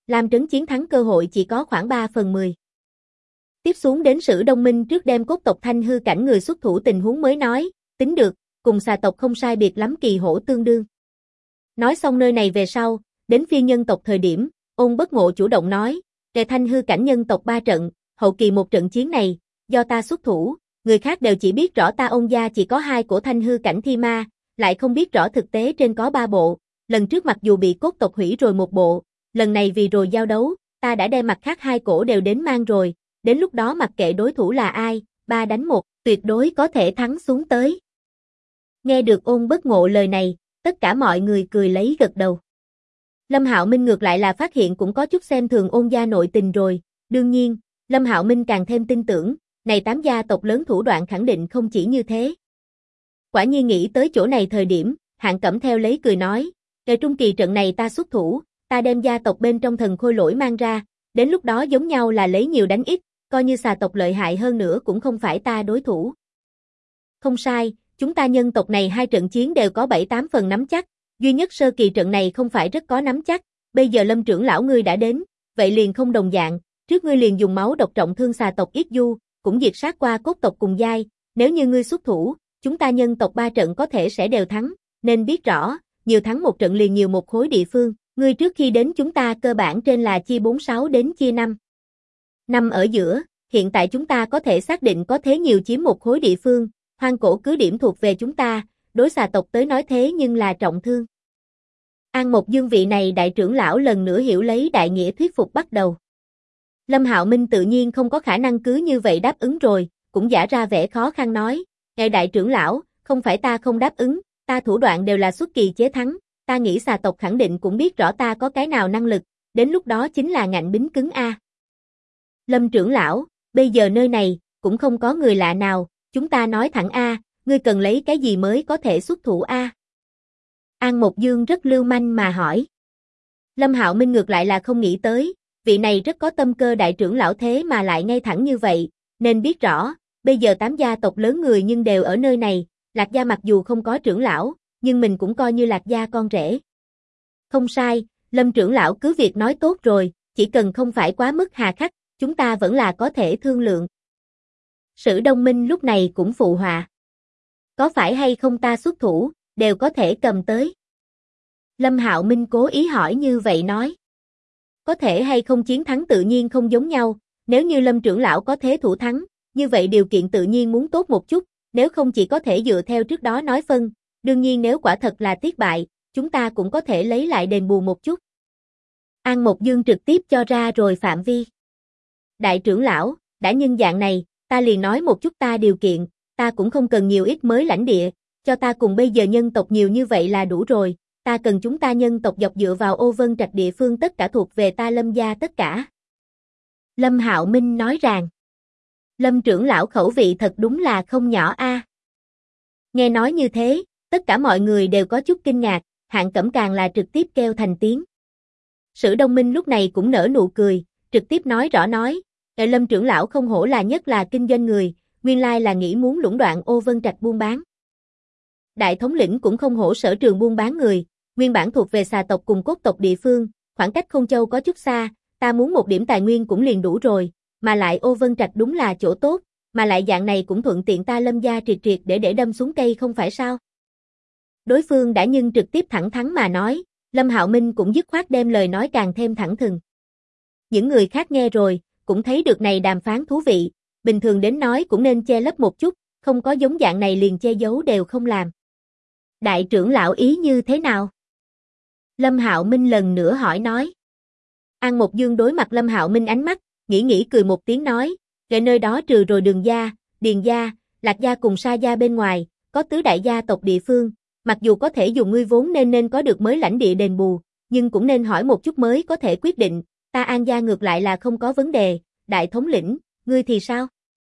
Lam Trấn chiến thắng cơ hội chỉ có khoảng 3/10. Tiếp xuống đến Sử Đông Minh trước đem cốt tộc Thanh hư cảnh người xuất thủ tình huống mới nói, tính được, cùng xà tộc không sai biệt lắm kỳ hổ tương đương. Nói xong nơi này về sau, đến phiên nhân tộc thời điểm, Ôn Bất Ngộ chủ động nói, kề Thanh hư cảnh nhân tộc 3 trận, hậu kỳ một trận chiến này, do ta xuất thủ, người khác đều chỉ biết rõ ta Ôn gia chỉ có 2 cổ Thanh hư cảnh thi ma, lại không biết rõ thực tế trên có 3 bộ, lần trước mặc dù bị cốt tộc hủy rồi một bộ, lần này vì rồi giao đấu, ta đã đem mặt khác 2 cổ đều đến mang rồi, đến lúc đó mặc kệ đối thủ là ai, 3 đánh 1, tuyệt đối có thể thắng xuống tới. Nghe được Ôn Bất Ngộ lời này, tất cả mọi người cười lấy gật đầu. Lâm Hạo Minh ngược lại là phát hiện cũng có chút xem thường Ôn gia nội tình rồi, đương nhiên, Lâm Hạo Minh càng thêm tin tưởng, này 8 gia tộc lớn thủ đoạn khẳng định không chỉ như thế. Quả nhiên nghĩ tới chỗ này thời điểm, Hạng Cẩm theo lấy cười nói, kề trung kỳ trận này ta xuất thủ, ta đem gia tộc bên trong thần khôi lỗi mang ra, đến lúc đó giống nhau là lấy nhiều đánh ít, coi như xà tộc lợi hại hơn nữa cũng không phải ta đối thủ. Không sai, chúng ta nhân tộc này 2 trận chiến đều có 7-8 phần nắm chắc, duy nhất sơ kỳ trận này không phải rất có nắm chắc, bây giờ Lâm trưởng lão ngươi đã đến, vậy liền không đồng dạng, trước ngươi liền dùng máu độc trọng thương xà tộc Yết Du, cũng diệt sát qua cốt tộc cùng giai, nếu như ngươi xuất thủ, chúng ta nhân tộc 3 trận có thể sẽ đều thắng, nên biết rõ, nhiều thắng một trận liền nhiều một khối địa phương, ngươi trước khi đến chúng ta cơ bản trên là chia 4-6 đến chia 5. 5 ở giữa, hiện tại chúng ta có thể xác định có thế nhiều chiếm một khối địa phương, hoang cổ cứ điểm thuộc về chúng ta, đối xà tộc tới nói thế nhưng là trọng thương. An Mộc Dương vị này đại trưởng lão lần nữa hiểu lấy đại nghĩa thuyết phục bắt đầu. Lâm Hạo Minh tự nhiên không có khả năng cứ như vậy đáp ứng rồi, cũng giả ra vẻ khó khăn nói, ngài đại trưởng lão, không phải ta không đáp ứng, ta thủ đoạn đều là xuất kỳ chế thắng, ta nghĩ xà tộc khẳng định cũng biết rõ ta có cái nào năng lực, đến lúc đó chính là ngạnh bính cứng a. Lâm trưởng lão, bây giờ nơi này, cũng không có người lạ nào, chúng ta nói thẳng a, ngươi cần lấy cái gì mới có thể xuất thủ a? An Mộc Dương rất lưu manh mà hỏi. Lâm Hạo Minh ngược lại là không nghĩ tới, vị này rất có tâm cơ đại trưởng lão thế mà lại ngay thẳng như vậy, nên biết rõ, bây giờ 8 gia tộc lớn người nhưng đều ở nơi này, Lạc gia mặc dù không có trưởng lão, nhưng mình cũng coi như Lạc gia con rể. Không sai, Lâm trưởng lão cứ việc nói tốt rồi, chỉ cần không phải quá mức hà khắc, chúng ta vẫn là có thể thương lượng. Sử Đông Minh lúc này cũng phụ họa. Có phải hay không ta xuất thủ, đều có thể cầm tới. Lâm Hạo Minh cố ý hỏi như vậy nói. Có thể hay không chiến thắng tự nhiên không giống nhau, nếu như Lâm trưởng lão có thế thủ thắng, như vậy điều kiện tự nhiên muốn tốt một chút, nếu không chỉ có thể dựa theo trước đó nói phân, đương nhiên nếu quả thật là tiếc bại, chúng ta cũng có thể lấy lại đền bù một chút. An Mộc Dương trực tiếp cho ra rồi phạm vi. Đại trưởng lão, đã nhân dạng này, ta liền nói một chút ta điều kiện, ta cũng không cần nhiều ít mới lãnh địa, cho ta cùng bây giờ nhân tộc nhiều như vậy là đủ rồi, ta cần chúng ta nhân tộc dọc dựa vào Ô Vân Trạch địa phương tất cả thuộc về ta Lâm gia tất cả. Lâm Hạo Minh nói rằng, Lâm trưởng lão khẩu vị thật đúng là không nhỏ a. Nghe nói như thế, tất cả mọi người đều có chút kinh ngạc, Hạng Cẩm càng là trực tiếp kêu thành tiếng. Sử Đông Minh lúc này cũng nở nụ cười, trực tiếp nói rõ nói, Lâm trưởng lão không hổ là nhất là kinh doanh người, nguyên lai là nghĩ muốn lũng đoạn Ô Vân Trạch buôn bán. Đại thống lĩnh cũng không hổ sở trường buôn bán người, nguyên bản thuộc về xà tộc cùng cốt tộc địa phương, khoảng cách Không Châu có chút xa, ta muốn một điểm tài nguyên cũng liền đủ rồi, mà lại Ô Vân Trạch đúng là chỗ tốt, mà lại dạng này cũng thuận tiện ta Lâm gia triệt triệt để đâm xuống cây không phải sao? Đối phương đã nhưng trực tiếp thẳng thắn mà nói, Lâm Hạo Minh cũng dứt khoát đem lời nói càng thêm thẳng thừng. Những người khác nghe rồi, cũng thấy được này đàm phán thú vị, bình thường đến nói cũng nên che lấp một chút, không có giống dạng này liền che giấu đều không làm. Đại trưởng lão ý như thế nào? Lâm Hạo Minh lần nữa hỏi nói. An Mộc Dương đối mặt Lâm Hạo Minh ánh mắt, nghĩ cười một tiếng nói, ở nơi đó trừ rồi Đường gia, Điền gia, Lạc gia cùng Sa gia bên ngoài, có tứ đại gia tộc địa phương, mặc dù có thể dùng ngươi vốn nên có được mới lãnh địa đền bù, nhưng cũng nên hỏi một chút mới có thể quyết định, ta An gia ngược lại là không có vấn đề, đại thống lĩnh, ngươi thì sao?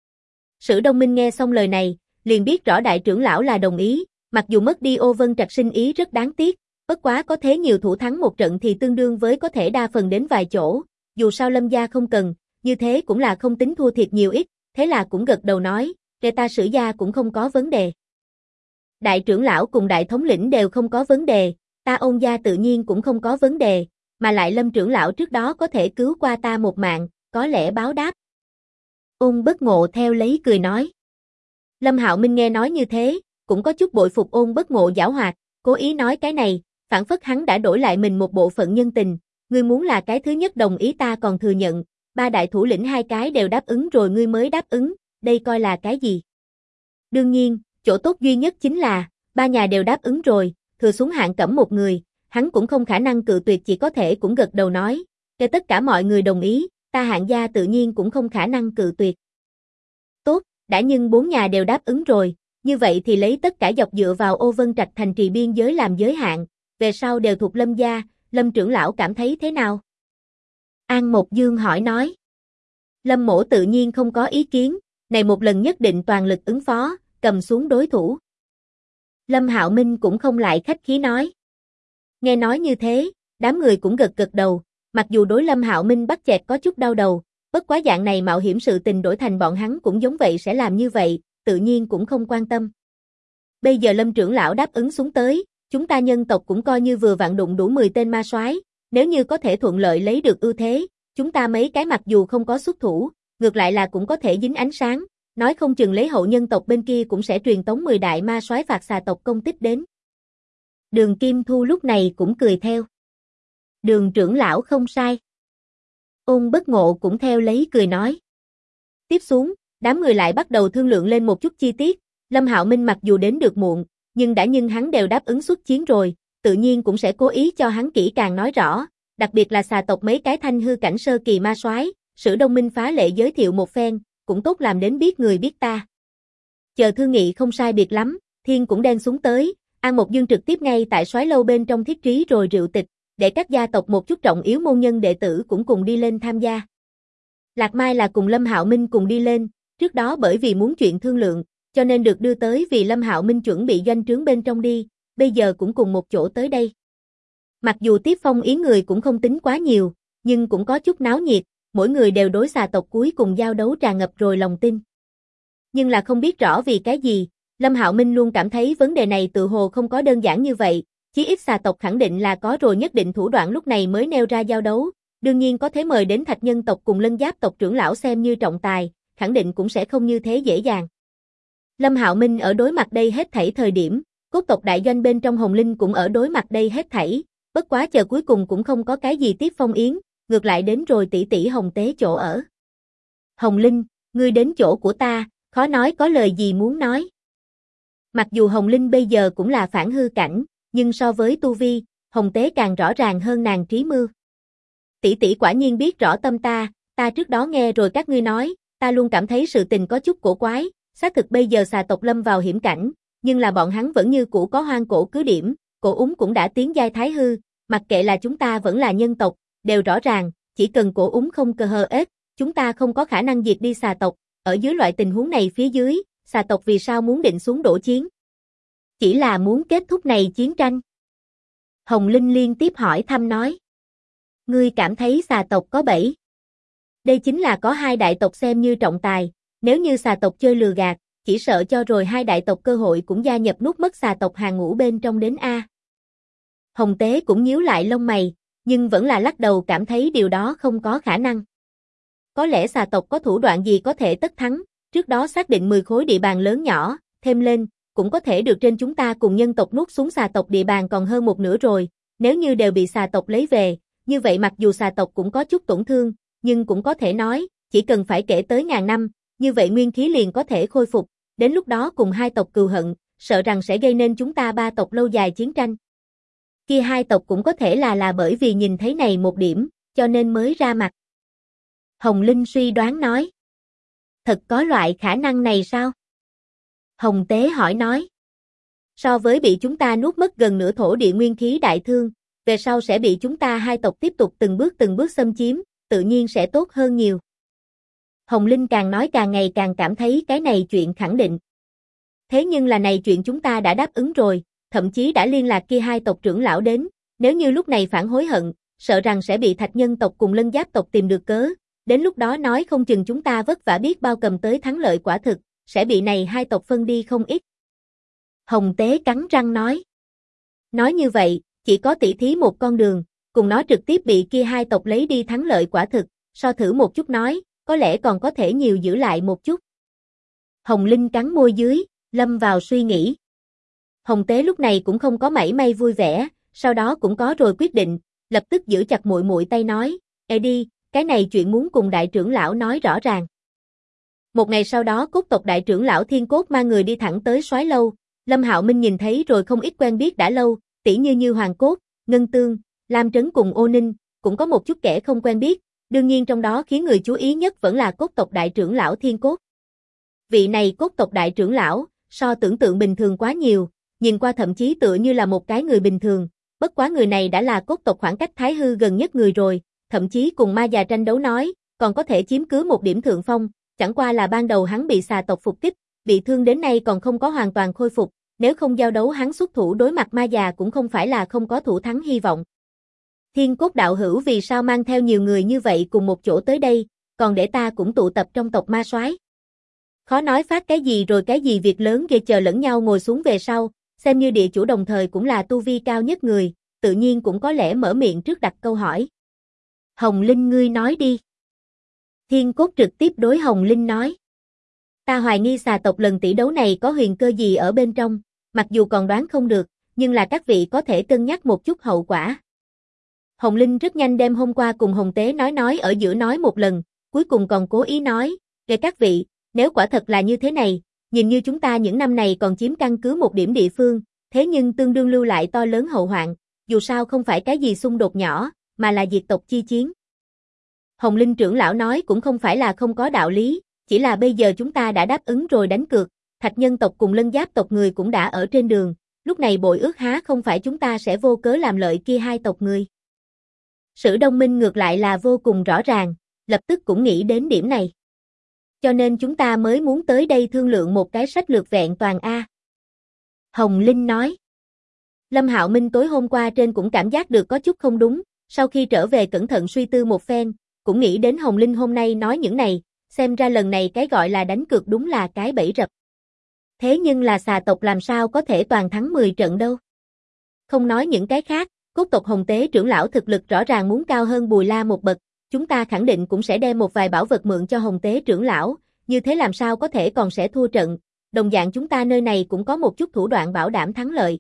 Sử Đông Minh nghe xong lời này, liền biết rõ đại trưởng lão là đồng ý, mặc dù mất đi Ô Vân Trạch sinh ý rất đáng tiếc, bất quá có thế nhiều thủ thắng một trận thì tương đương với có thể đa phần đến vài chỗ, dù sao Lâm gia không cần, như thế cũng là không tính thua thiệt nhiều ít, thế là cũng gật đầu nói, kể ta Sử gia cũng không có vấn đề. Đại trưởng lão cùng đại thống lĩnh đều không có vấn đề, ta Ôn gia tự nhiên cũng không có vấn đề, mà lại Lâm trưởng lão trước đó có thể cứu qua ta một mạng, có lẽ báo đáp. Ôn Bất Ngộ theo lấy cười nói. Lâm Hạo Minh nghe nói như thế, cũng có chút bội phục Ôn Bất Ngộ giảo hoạt, cố ý nói cái này, phản phất hắn đã đổi lại mình một bộ phận nhân tình, ngươi muốn là cái thứ nhất đồng ý ta còn thừa nhận, ba đại thủ lĩnh hai cái đều đáp ứng rồi ngươi mới đáp ứng, đây coi là cái gì? Đương nhiên, chỗ tốt duy nhất chính là, ba nhà đều đáp ứng rồi, thừa xuống Hạng Cẩm một người, hắn cũng không khả năng cự tuyệt, chỉ có thể cũng gật đầu nói, kể tất cả mọi người đồng ý, ta Hạng gia tự nhiên cũng không khả năng cự tuyệt. Tốt, đã nhưng bốn nhà đều đáp ứng rồi, như vậy thì lấy tất cả dọc dựa vào Ô Vân Trạch thành trì biên giới làm giới hạn, về sau đều thuộc Lâm gia, Lâm trưởng lão cảm thấy thế nào? An Mộc Dương hỏi nói. Lâm mỗ tự nhiên không có ý kiến, này một lần nhất định toàn lực ứng phó, cầm xuống đối thủ. Lâm Hạo Minh cũng không lại khách khí nói. Nghe nói như thế, đám người cũng gật gật đầu, mặc dù đối Lâm Hạo Minh bắt chẹt có chút đau đầu, bất quá dạng này mạo hiểm sự tình đổi thành bọn hắn cũng giống vậy sẽ làm như vậy, tự nhiên cũng không quan tâm. Bây giờ Lâm trưởng lão đáp ứng xuống tới, chúng ta nhân tộc cũng coi như vừa vặn đụng đủ 10 tên ma soái, nếu như có thể thuận lợi lấy được ưu thế, chúng ta mấy cái mặc dù không có xuất thủ, ngược lại là cũng có thể dính ánh sáng, nói không chừng lấy hậu nhân tộc bên kia cũng sẽ truyền tống 10 đại ma soái phạt xà tộc công tích đến. Đường Kim Thu lúc này cũng cười theo. Đường trưởng lão không sai. Ôn Bất Ngộ cũng theo lấy cười nói. Tiếp xuống, đám người lại bắt đầu thương lượng lên một chút chi tiết, Lâm Hạo Minh mặc dù đến được muộn, nhưng hắn đều đáp ứng xuất chiến rồi, tự nhiên cũng sẽ cố ý cho hắn kỹ càng nói rõ, đặc biệt là xà tộc mấy cái thanh hư cảnh sơ kỳ ma soái, Sử Đông Minh phá lệ giới thiệu một phen, cũng tốt làm đến biết người biết ta. Chờ thương nghị không sai biệt lắm, thiên cũng đen xuống tới, An Mộc Dương trực tiếp ngay tại soái lâu bên trong thiết trí rồi rượu tịch, để các gia tộc một chút trọng yếu môn nhân đệ tử cũng cùng đi lên tham gia. Lạc Mai là cùng Lâm Hạo Minh cùng đi lên, trước đó bởi vì muốn chuyện thương lượng, cho nên được đưa tới vì Lâm Hạo Minh chuẩn bị doanh trướng bên trong đi, bây giờ cũng cùng một chỗ tới đây. Mặc dù tiếp phong yến người cũng không tính quá nhiều, nhưng cũng có chút náo nhiệt, mỗi người đều đối xà tộc cuối cùng giao đấu tràn ngập rồi lòng tin. Nhưng là không biết rõ vì cái gì, Lâm Hạo Minh luôn cảm thấy vấn đề này tự hồ không có đơn giản như vậy, chí ít xà tộc khẳng định là có rồi nhất định thủ đoạn lúc này mới nêu ra giao đấu, đương nhiên có thể mời đến Thạch Nhân tộc cùng Lân Giáp tộc trưởng lão xem như trọng tài, khẳng định cũng sẽ không như thế dễ dàng. Lâm Hạo Minh ở đối mặt đây hết thảy thời điểm, cốt tộc đại doanh bên trong Hồng Linh cũng ở đối mặt đây hết thảy, bất quá chờ cuối cùng cũng không có cái gì tiếp phong yến, ngược lại đến rồi tỷ tỷ Hồng Tế chỗ ở. Hồng Linh, ngươi đến chỗ của ta, khó nói có lời gì muốn nói. Mặc dù Hồng Linh bây giờ cũng là phản hư cảnh, nhưng so với tu vi, Hồng Tế càng rõ ràng hơn nàng trí mưu. Tỷ tỷ quả nhiên biết rõ tâm ta trước đó nghe rồi các ngươi nói, ta luôn cảm thấy sự tình có chút cổ quái, xác thực bây giờ xà tộc lâm vào hiểm cảnh, nhưng là bọn hắn vẫn như cũ có hoang cổ cứ điểm, cổ úng cũng đã tiến giai thái hư, mặc kệ là chúng ta vẫn là nhân tộc, đều rõ ràng, chỉ cần cổ úng không cơ hơ ếch, chúng ta không có khả năng diệt đi xà tộc, ở dưới loại tình huống này phía dưới, xà tộc vì sao muốn định xuống đổ chiến? Chỉ là muốn kết thúc này chiến tranh. Hồng Linh liên tiếp hỏi thăm nói. Ngươi cảm thấy xà tộc có bẫy? Đây chính là có hai đại tộc xem như trọng tài, nếu như xà tộc chơi lừa gạt, chỉ sợ cho rồi hai đại tộc cơ hội cũng gia nhập nuốt mất xà tộc hàng ngũ bên trong đến A. Hồng Tế cũng nhíu lại lông mày, nhưng vẫn là lắc đầu cảm thấy điều đó không có khả năng. Có lẽ xà tộc có thủ đoạn gì có thể tất thắng, trước đó xác định 10 khối địa bàn lớn nhỏ, thêm lên, cũng có thể được trên chúng ta cùng nhân tộc nuốt xuống xà tộc địa bàn còn hơn một nửa rồi, nếu như đều bị xà tộc lấy về, như vậy mặc dù xà tộc cũng có chút tổn thương, nhưng cũng có thể nói, chỉ cần phải kể tới ngàn năm, như vậy nguyên khí liền có thể khôi phục, đến lúc đó cùng hai tộc cừu hận, sợ rằng sẽ gây nên chúng ta ba tộc lâu dài chiến tranh. Kia hai tộc cũng có thể là bởi vì nhìn thấy này một điểm, cho nên mới ra mặt. Hồng Linh suy đoán nói. Thật có loại khả năng này sao? Hồng Tế hỏi nói. So với bị chúng ta nuốt mất gần nửa thổ địa nguyên khí đại thương, về sau sẽ bị chúng ta hai tộc tiếp tục từng bước xâm chiếm, tự nhiên sẽ tốt hơn nhiều. Hồng Linh càng nói càng ngày càng cảm thấy cái này chuyện khẳng định. Thế nhưng là này chuyện chúng ta đã đáp ứng rồi, thậm chí đã liên lạc kia hai tộc trưởng lão đến, nếu như lúc này phản hối hận, sợ rằng sẽ bị Thạch Nhân tộc cùng Lân Giáp tộc tìm được cớ, đến lúc đó nói không chừng chúng ta vất vả biết bao cầm tới thắng lợi quả thực, sẽ bị này hai tộc phân đi không ít. Hồng Tế cắn răng nói. Nói như vậy, chỉ có tỷ thí một con đường, cùng nó trực tiếp bị kia hai tộc lấy đi thắng lợi quả thực, so thử một chút nói, có lẽ còn có thể nhiều giữ lại một chút. Hồng Linh cắn môi dưới, lâm vào suy nghĩ. Hồng Tế lúc này cũng không có mảy may vui vẻ, sau đó cũng có rồi quyết định, lập tức giữ chặt muội muội tay nói, "Ê đi, cái này chuyện muốn cùng đại trưởng lão nói rõ ràng." Một ngày sau đó cốt tộc đại trưởng lão Thiên Cốt mang người đi thẳng tới Soái lâu, Lâm Hạo Minh nhìn thấy rồi không ít quen biết đã lâu, tỉ như Hoàng Cốt, Ngân Tương, Lam Trấn cùng Ô Ninh, cũng có một chút kẻ không quen biết, đương nhiên trong đó khiến người chú ý nhất vẫn là cốt tộc đại trưởng lão Thiên Cốt. Vị này cốt tộc đại trưởng lão, so tưởng tượng bình thường quá nhiều, nhìn qua thậm chí tựa như là một cái người bình thường, bất quá người này đã là cốt tộc khoảng cách Thái Hư gần nhất người rồi, thậm chí cùng ma già tranh đấu nói, còn có thể chiếm cứ một điểm thượng phong, chẳng qua là ban đầu hắn bị xà tộc phục kích, bị thương đến nay còn không có hoàn toàn khôi phục, nếu không giao đấu hắn xuất thủ đối mặt ma già cũng không phải là không có thủ thắng hy vọng. Thiên Cốt đạo hữu vì sao mang theo nhiều người như vậy cùng một chỗ tới đây, còn để ta cũng tụ tập trong tộc ma soái? Khó nói phát cái gì rồi cái gì việc lớn ghê, chờ lẫn nhau ngồi xuống về sau, xem như địa chủ đồng thời cũng là tu vi cao nhất người, tự nhiên cũng có lẽ mở miệng trước đặt câu hỏi. Hồng Linh ngươi nói đi. Thiên Cốt trực tiếp đối Hồng Linh nói. Ta hoài nghi xà tộc lần tỷ đấu này có huyền cơ gì ở bên trong, mặc dù còn đoán không được, nhưng là các vị có thể cân nhắc một chút hậu quả. Hồng Linh rất nhanh đem hôm qua cùng Hồng Tế nói ở giữa nói một lần, cuối cùng còn cố ý nói, để các vị, nếu quả thật là như thế này, nhìn như chúng ta những năm này còn chiếm căn cứ một điểm địa phương, thế nhưng tương đương lưu lại to lớn hậu hoạn, dù sao không phải cái gì xung đột nhỏ, mà là diệt tộc chi chiến. Hồng Linh trưởng lão nói cũng không phải là không có đạo lý, chỉ là bây giờ chúng ta đã đáp ứng rồi đánh cược, Thạch Nhân tộc cùng Lân Giáp tộc người cũng đã ở trên đường, lúc này bội ước há không phải chúng ta sẽ vô cớ làm lợi kia hai tộc người. Sử Đông Minh ngược lại là vô cùng rõ ràng, lập tức cũng nghĩ đến điểm này. Cho nên chúng ta mới muốn tới đây thương lượng một cái sách lược vẹn toàn A. Hồng Linh nói. Lâm Hạo Minh tối hôm qua trên cũng cảm giác được có chút không đúng, sau khi trở về cẩn thận suy tư một phen, cũng nghĩ đến Hồng Linh hôm nay nói những này, xem ra lần này cái gọi là đánh cược đúng là cái bẫy rập. Thế nhưng là xà tộc làm sao có thể toàn thắng 10 trận đâu. Không nói những cái khác, cốt tộc Hồng Tế trưởng lão thực lực rõ ràng muốn cao hơn Bùi La một bậc, chúng ta khẳng định cũng sẽ đem một vài bảo vật mượn cho Hồng Tế trưởng lão, như thế làm sao có thể còn sẽ thua trận, đồng dạng chúng ta nơi này cũng có một chút thủ đoạn bảo đảm thắng lợi.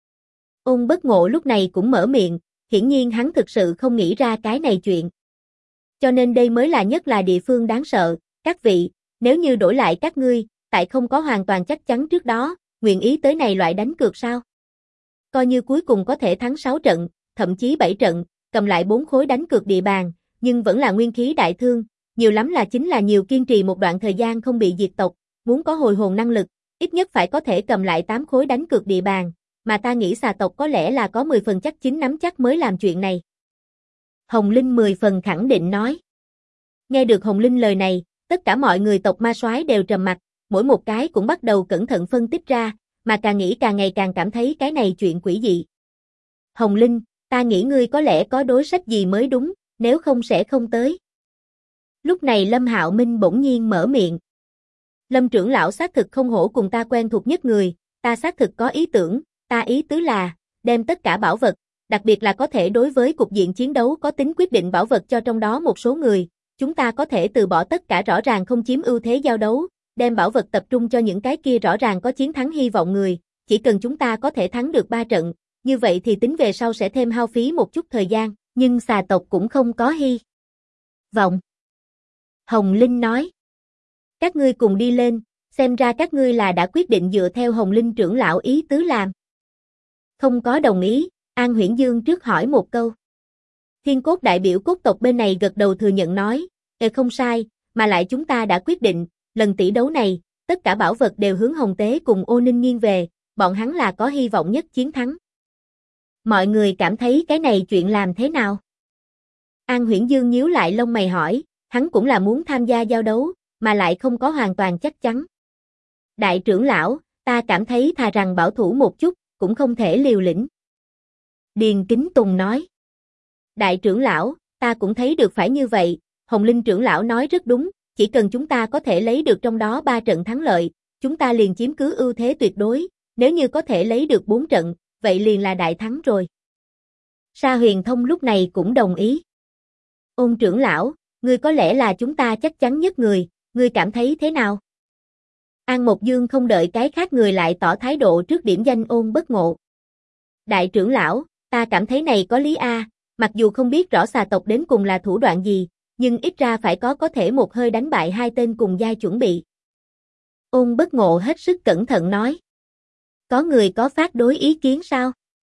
Ôn Bất Ngộ lúc này cũng mở miệng, hiển nhiên hắn thực sự không nghĩ ra cái này chuyện. Cho nên đây mới là nhất là địa phương đáng sợ, các vị, nếu như đổi lại các ngươi, tại không có hoàn toàn chắc chắn trước đó, nguyện ý tới này loại đánh cược sao? Coi như cuối cùng có thể thắng 6 trận, thậm chí 7 trận, cầm lại 4 khối đánh cược địa bàn, nhưng vẫn là nguyên khí đại thương, nhiều lắm là chính là nhiều kiên trì một đoạn thời gian không bị diệt tộc, muốn có hồi hồn năng lực, ít nhất phải có thể cầm lại 8 khối đánh cược địa bàn, mà ta nghĩ xà tộc có lẽ là có 10 phần chắc chín nắm chắc mới làm chuyện này. Hồng Linh 10 phần khẳng định nói. Nghe được Hồng Linh lời này, tất cả mọi người tộc ma soái đều trầm mặt, mỗi một cái cũng bắt đầu cẩn thận phân tích ra, mà càng nghĩ càng ngày càng cảm thấy cái này chuyện quỷ dị. Hồng Linh, ta nghĩ ngươi có lẽ có đối sách gì mới đúng, nếu không sẽ không tới. Lúc này Lâm Hạo Minh bỗng nhiên mở miệng. Lâm trưởng lão xác thực không hổ cùng ta quen thuộc nhất người, ta xác thực có ý tưởng, ta ý tứ là, đem tất cả bảo vật, đặc biệt là có thể đối với cục diện chiến đấu có tính quyết định bảo vật cho trong đó một số người, chúng ta có thể từ bỏ tất cả rõ ràng không chiếm ưu thế giao đấu, đem bảo vật tập trung cho những cái kia rõ ràng có chiến thắng hy vọng người, chỉ cần chúng ta có thể thắng được 3 trận, như vậy thì tính về sau sẽ thêm hao phí một chút thời gian, nhưng xà tộc cũng không có hy vọng. Hồng Linh nói, các ngươi cùng đi lên, xem ra các ngươi là đã quyết định dựa theo Hồng Linh trưởng lão ý tứ làm. Không có đồng ý, An Huyễn Dương trước hỏi một câu. Thiên Cốt đại biểu cốt tộc bên này gật đầu thừa nhận nói, không sai, mà lại chúng ta đã quyết định, lần tỷ đấu này, tất cả bảo vật đều hướng Hồng Tế cùng Ô Ninh nghiêng về, bọn hắn là có hy vọng nhất chiến thắng. Mọi người cảm thấy cái này chuyện làm thế nào? An Huyễn Dương nhíu lại lông mày hỏi, hắn cũng là muốn tham gia giao đấu, mà lại không có hoàn toàn chắc chắn. Đại trưởng lão, ta cảm thấy thà rằng bảo thủ một chút, cũng không thể liều lĩnh. Điền Kính Tùng nói. Đại trưởng lão, ta cũng thấy được phải như vậy, Hồng Linh trưởng lão nói rất đúng, chỉ cần chúng ta có thể lấy được trong đó 3 trận thắng lợi, chúng ta liền chiếm cứ ưu thế tuyệt đối, nếu như có thể lấy được 4 trận, vậy liền là đại thắng rồi. Sa Huyền Thông lúc này cũng đồng ý. Ôn trưởng lão, ngươi có lẽ là chúng ta chắc chắn nhất người, ngươi cảm thấy thế nào? An Mộc Dương không đợi cái khác người lại tỏ thái độ trước điểm danh Ôn Bất Ngộ. Đại trưởng lão, ta cảm thấy này có lý a, mặc dù không biết rõ xà tộc đến cùng là thủ đoạn gì, nhưng ít ra phải có thể một hơi đánh bại hai tên cùng giai chuẩn bị. Ôn Bất Ngộ hết sức cẩn thận nói. Có người có phát đối ý kiến sao?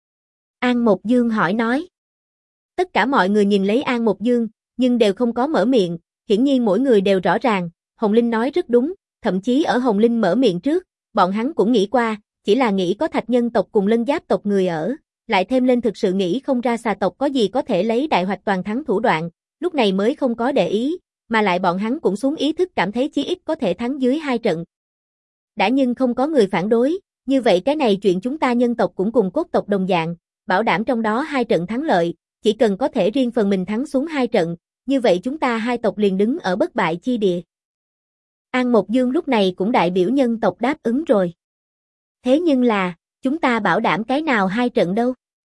An Mộc Dương hỏi nói. Tất cả mọi người nhìn lấy An Mộc Dương, nhưng đều không có mở miệng, hiển nhiên mỗi người đều rõ ràng, Hồng Linh nói rất đúng, thậm chí ở Hồng Linh mở miệng trước, bọn hắn cũng nghĩ qua, chỉ là nghĩ có Thạch Nhân tộc cùng Lân Giáp tộc người ở, lại thêm lên thực sự nghĩ không ra xà tộc có gì có thể lấy đại hoạch toàn thắng thủ đoạn, lúc này mới không có để ý, mà lại bọn hắn cũng xuống ý thức cảm thấy chí ít có thể thắng dưới 2 trận. Đã nhưng không có người phản đối, như vậy cái này chuyện chúng ta nhân tộc cũng cùng cốt tộc đồng dạng, bảo đảm trong đó 2 trận thắng lợi, chỉ cần có thể riêng phần mình thắng xuống 2 trận, như vậy chúng ta hai tộc liền đứng ở bất bại chi địa. An Mộc Dương lúc này cũng đại biểu nhân tộc đáp ứng rồi. Thế nhưng là, chúng ta bảo đảm cái nào 2 trận đâu?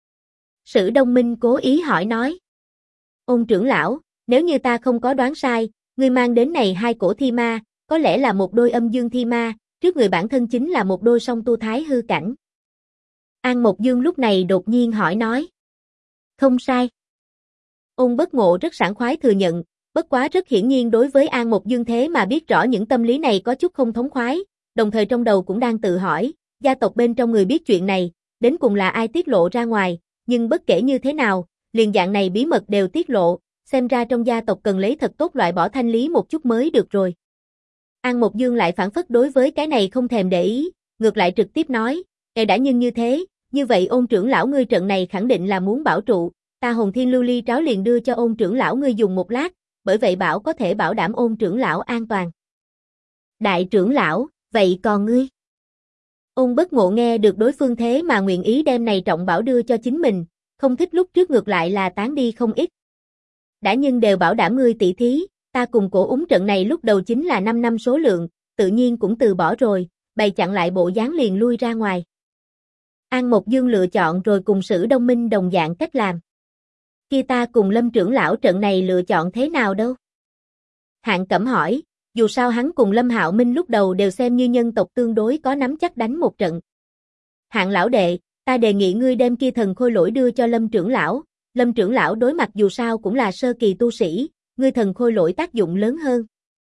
Sử Đông Minh cố ý hỏi nói. Ôn trưởng lão, nếu như ta không có đoán sai, ngươi mang đến này 2 cổ thi ma, có lẽ là một đôi âm dương thi ma, trước người bản thân chính là một đôi song tu thái hư cảnh. An Mộc Dương lúc này đột nhiên hỏi nói. Không sai. Ôn Bất Ngộ rất sảng khoái thừa nhận, bất quá rất hiển nhiên đối với An Mộc Dương thế mà biết rõ những tâm lý này có chút không thống khoái, đồng thời trong đầu cũng đang tự hỏi, gia tộc bên trong người biết chuyện này, đến cùng là ai tiết lộ ra ngoài, nhưng bất kể như thế nào, liền dạng này bí mật đều tiết lộ, xem ra trong gia tộc cần lấy thật tốt loại bỏ thanh lý một chút mới được rồi. An Mộc Dương lại phản phất đối với cái này không thèm để ý, ngược lại trực tiếp nói, đã nhưng như thế, như vậy Ôn trưởng lão ngươi trận này khẳng định là muốn bảo trụ, ta Hồn Thiên Lưu Ly Tráo liền đưa cho Ôn trưởng lão ngươi dùng một lát, bởi vậy bảo có thể bảo đảm Ôn trưởng lão an toàn. Đại trưởng lão, vậy còn ngươi? Ôn Bất Ngộ nghe được đối phương thế mà nguyện ý đem này trọng bảo đưa cho chính mình, không thích lúc trước ngược lại là tán đi không ít. Đã nhưng đều bảo đảm ngươi tỷ thí, ta cùng cổ úng trận này lúc đầu chính là 5 năm số lượng, tự nhiên cũng từ bỏ rồi, bày chặn lại bộ dáng liền lui ra ngoài. An Mộc Dương lựa chọn rồi cùng Sử Đông Minh đồng dạng cách làm. Kia ta cùng Lâm trưởng lão trận này lựa chọn thế nào đâu? Hạng Cẩm hỏi, dù sao hắn cùng Lâm Hạo Minh lúc đầu đều xem như nhân tộc tương đối có nắm chắc đánh một trận. Hạng lão đệ, ta đề nghị ngươi đem kia thần khôi lỗi đưa cho Lâm trưởng lão đối mặt dù sao cũng là sơ kỳ tu sĩ, ngươi thần khôi lỗi tác dụng lớn hơn.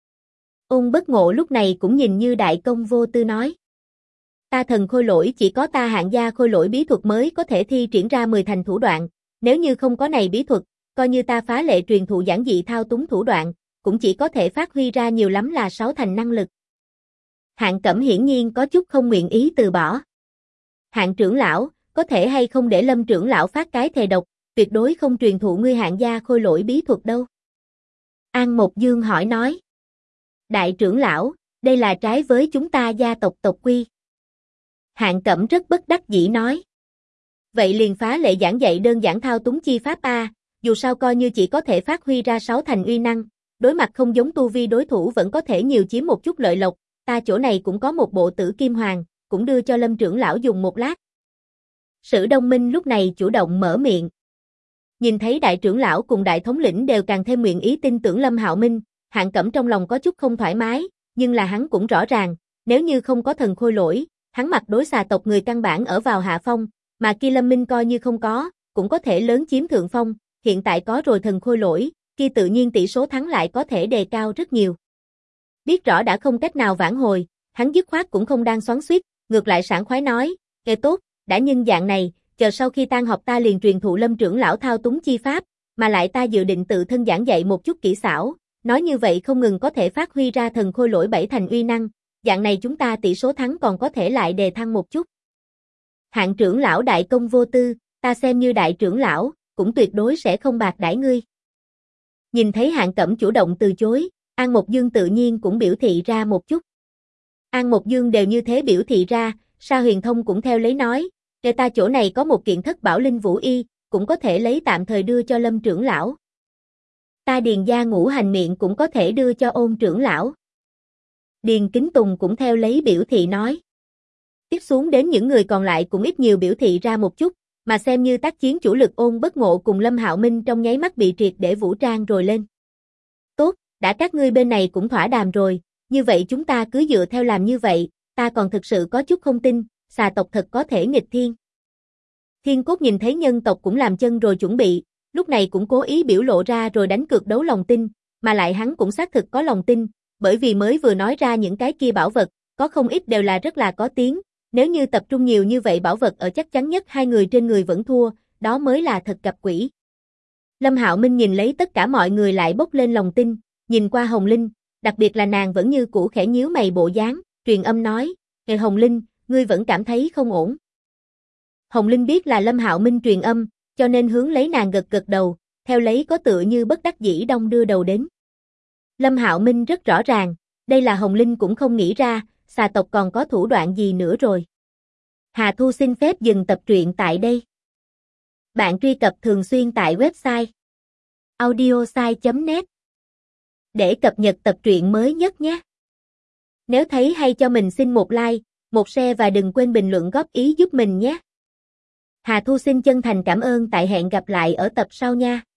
Ôn Bất Ngộ lúc này cũng nhìn như đại công vô tư nói. Ta thần khôi lỗi chỉ có ta hạng gia khôi lỗi bí thuật mới có thể thi triển ra 10 thành thủ đoạn, nếu như không có này bí thuật, coi như ta phá lệ truyền thụ giản dị thao túng thủ đoạn, cũng chỉ có thể phát huy ra nhiều lắm là 6 thành năng lực. Hạng Cẩm hiển nhiên có chút không nguyện ý từ bỏ. Hạng trưởng lão, có thể hay không để Lâm trưởng lão phát cái thề độc, tuyệt đối không truyền thụ ngươi hạng gia khôi lỗi bí thuật đâu. An Mộc Dương hỏi nói. Đại trưởng lão, đây là trái với chúng ta gia tộc tộc quy. Hạng Cẩm rất bất đắc dĩ nói. Vậy liền phá lệ giảng dạy đơn giản thao túng chi pháp A, dù sao coi như chỉ có thể phát huy ra 6 thành uy năng, đối mặt không giống tu vi đối thủ vẫn có thể nhiều chiếm một chút lợi lộc, ta chỗ này cũng có một bộ Tử Kim Hoàng, cũng đưa cho Lâm trưởng lão dùng một lát. Sử Đông Minh lúc này chủ động mở miệng. Nhìn thấy đại trưởng lão cùng đại thống lĩnh đều càng thêm nguyện ý tin tưởng Lâm Hạo Minh, Hạng Cẩm trong lòng có chút không thoải mái, nhưng là hắn cũng rõ ràng, nếu như không có thần khôi lỗi, hắn mặt đối xà tộc người căn bản ở vào hạ phong, mà kia Lâm Minh coi như không có, cũng có thể lớn chiếm thượng phong, hiện tại có rồi thần khôi lỗi, kia tự nhiên tỷ số thắng lại có thể đề cao rất nhiều. Biết rõ đã không cách nào vãn hồi, hắn dứt khoát cũng không đang xoắn xuýt, ngược lại sảng khoái nói, nghe tốt, đã nhân dạng này, chờ sau khi tan học ta liền truyền thụ Lâm trưởng lão thao túng chi pháp, mà lại ta dự định tự thân giảng dạy một chút kỹ xảo, nói như vậy không ngừng có thể phát huy ra thần khôi lỗi 7 thành uy năng, dạng này chúng ta tỷ số thắng còn có thể lại đề thăng một chút. Hạng trưởng lão đại công vô tư, ta xem như đại trưởng lão, cũng tuyệt đối sẽ không bạc đãi ngươi. Nhìn thấy Hạng Cẩm chủ động từ chối, An Mộc Dương tự nhiên cũng biểu thị ra một chút. An Mộc Dương đều như thế biểu thị ra, Sa Huyền Thông cũng theo lấy nói, để ta chỗ này có một kiện thất bảo linh vũ y, cũng có thể lấy tạm thời đưa cho Lâm trưởng lão. Ta Điền gia ngũ hành miệng cũng có thể đưa cho Ôn trưởng lão. Điền Kính Tùng cũng theo lấy biểu thị nói. Tiếp xuống đến những người còn lại cũng ít nhiều biểu thị ra một chút, mà xem như tác chiến chủ lực Ôn Bất Ngộ cùng Lâm Hạo Minh trong nháy mắt bị triệt để vũ trang rồi lên. Tốt, đã các ngươi bên này cũng thỏa đàm rồi, như vậy chúng ta cứ dựa theo làm như vậy, ta còn thực sự có chút không tin, xà tộc thật có thể nghịch thiên. Thiên Cốt nhìn thấy nhân tộc cũng làm chân rồi chuẩn bị, lúc này cũng cố ý biểu lộ ra rồi đánh cược đấu lòng tin, mà lại hắn cũng xác thực có lòng tin, bởi vì mới vừa nói ra những cái kia bảo vật, có không ít đều là rất là có tiếng, nếu như tập trung nhiều như vậy bảo vật ở chắc chắn nhất hai người trên người vẫn thua, đó mới là thật gặp quỷ. Lâm Hạo Minh nhìn lấy tất cả mọi người lại bốc lên lòng tin, nhìn qua Hồng Linh, đặc biệt là nàng vẫn như cũ khẽ nhíu mày bộ dáng, truyền âm nói, "Ê Hồng Linh, ngươi vẫn cảm thấy không ổn." Hồng Linh biết là Lâm Hạo Minh truyền âm, cho nên hướng lấy nàng gật gật đầu, theo lấy có tựa như bất đắc dĩ đong đưa đầu đến. Lâm Hạo Minh rất rõ ràng, đây là Hồng Linh cũng không nghĩ ra, xà tộc còn có thủ đoạn gì nữa rồi. Hà Thu xin phép dừng tập truyện tại đây. Bạn truy cập thường xuyên tại website audiosai.net để cập nhật tập truyện mới nhất nhé. Nếu thấy hay cho mình xin một like, một share và đừng quên bình luận góp ý giúp mình nhé. Hà Thu xin chân thành cảm ơn, tại hẹn gặp lại ở tập sau nha.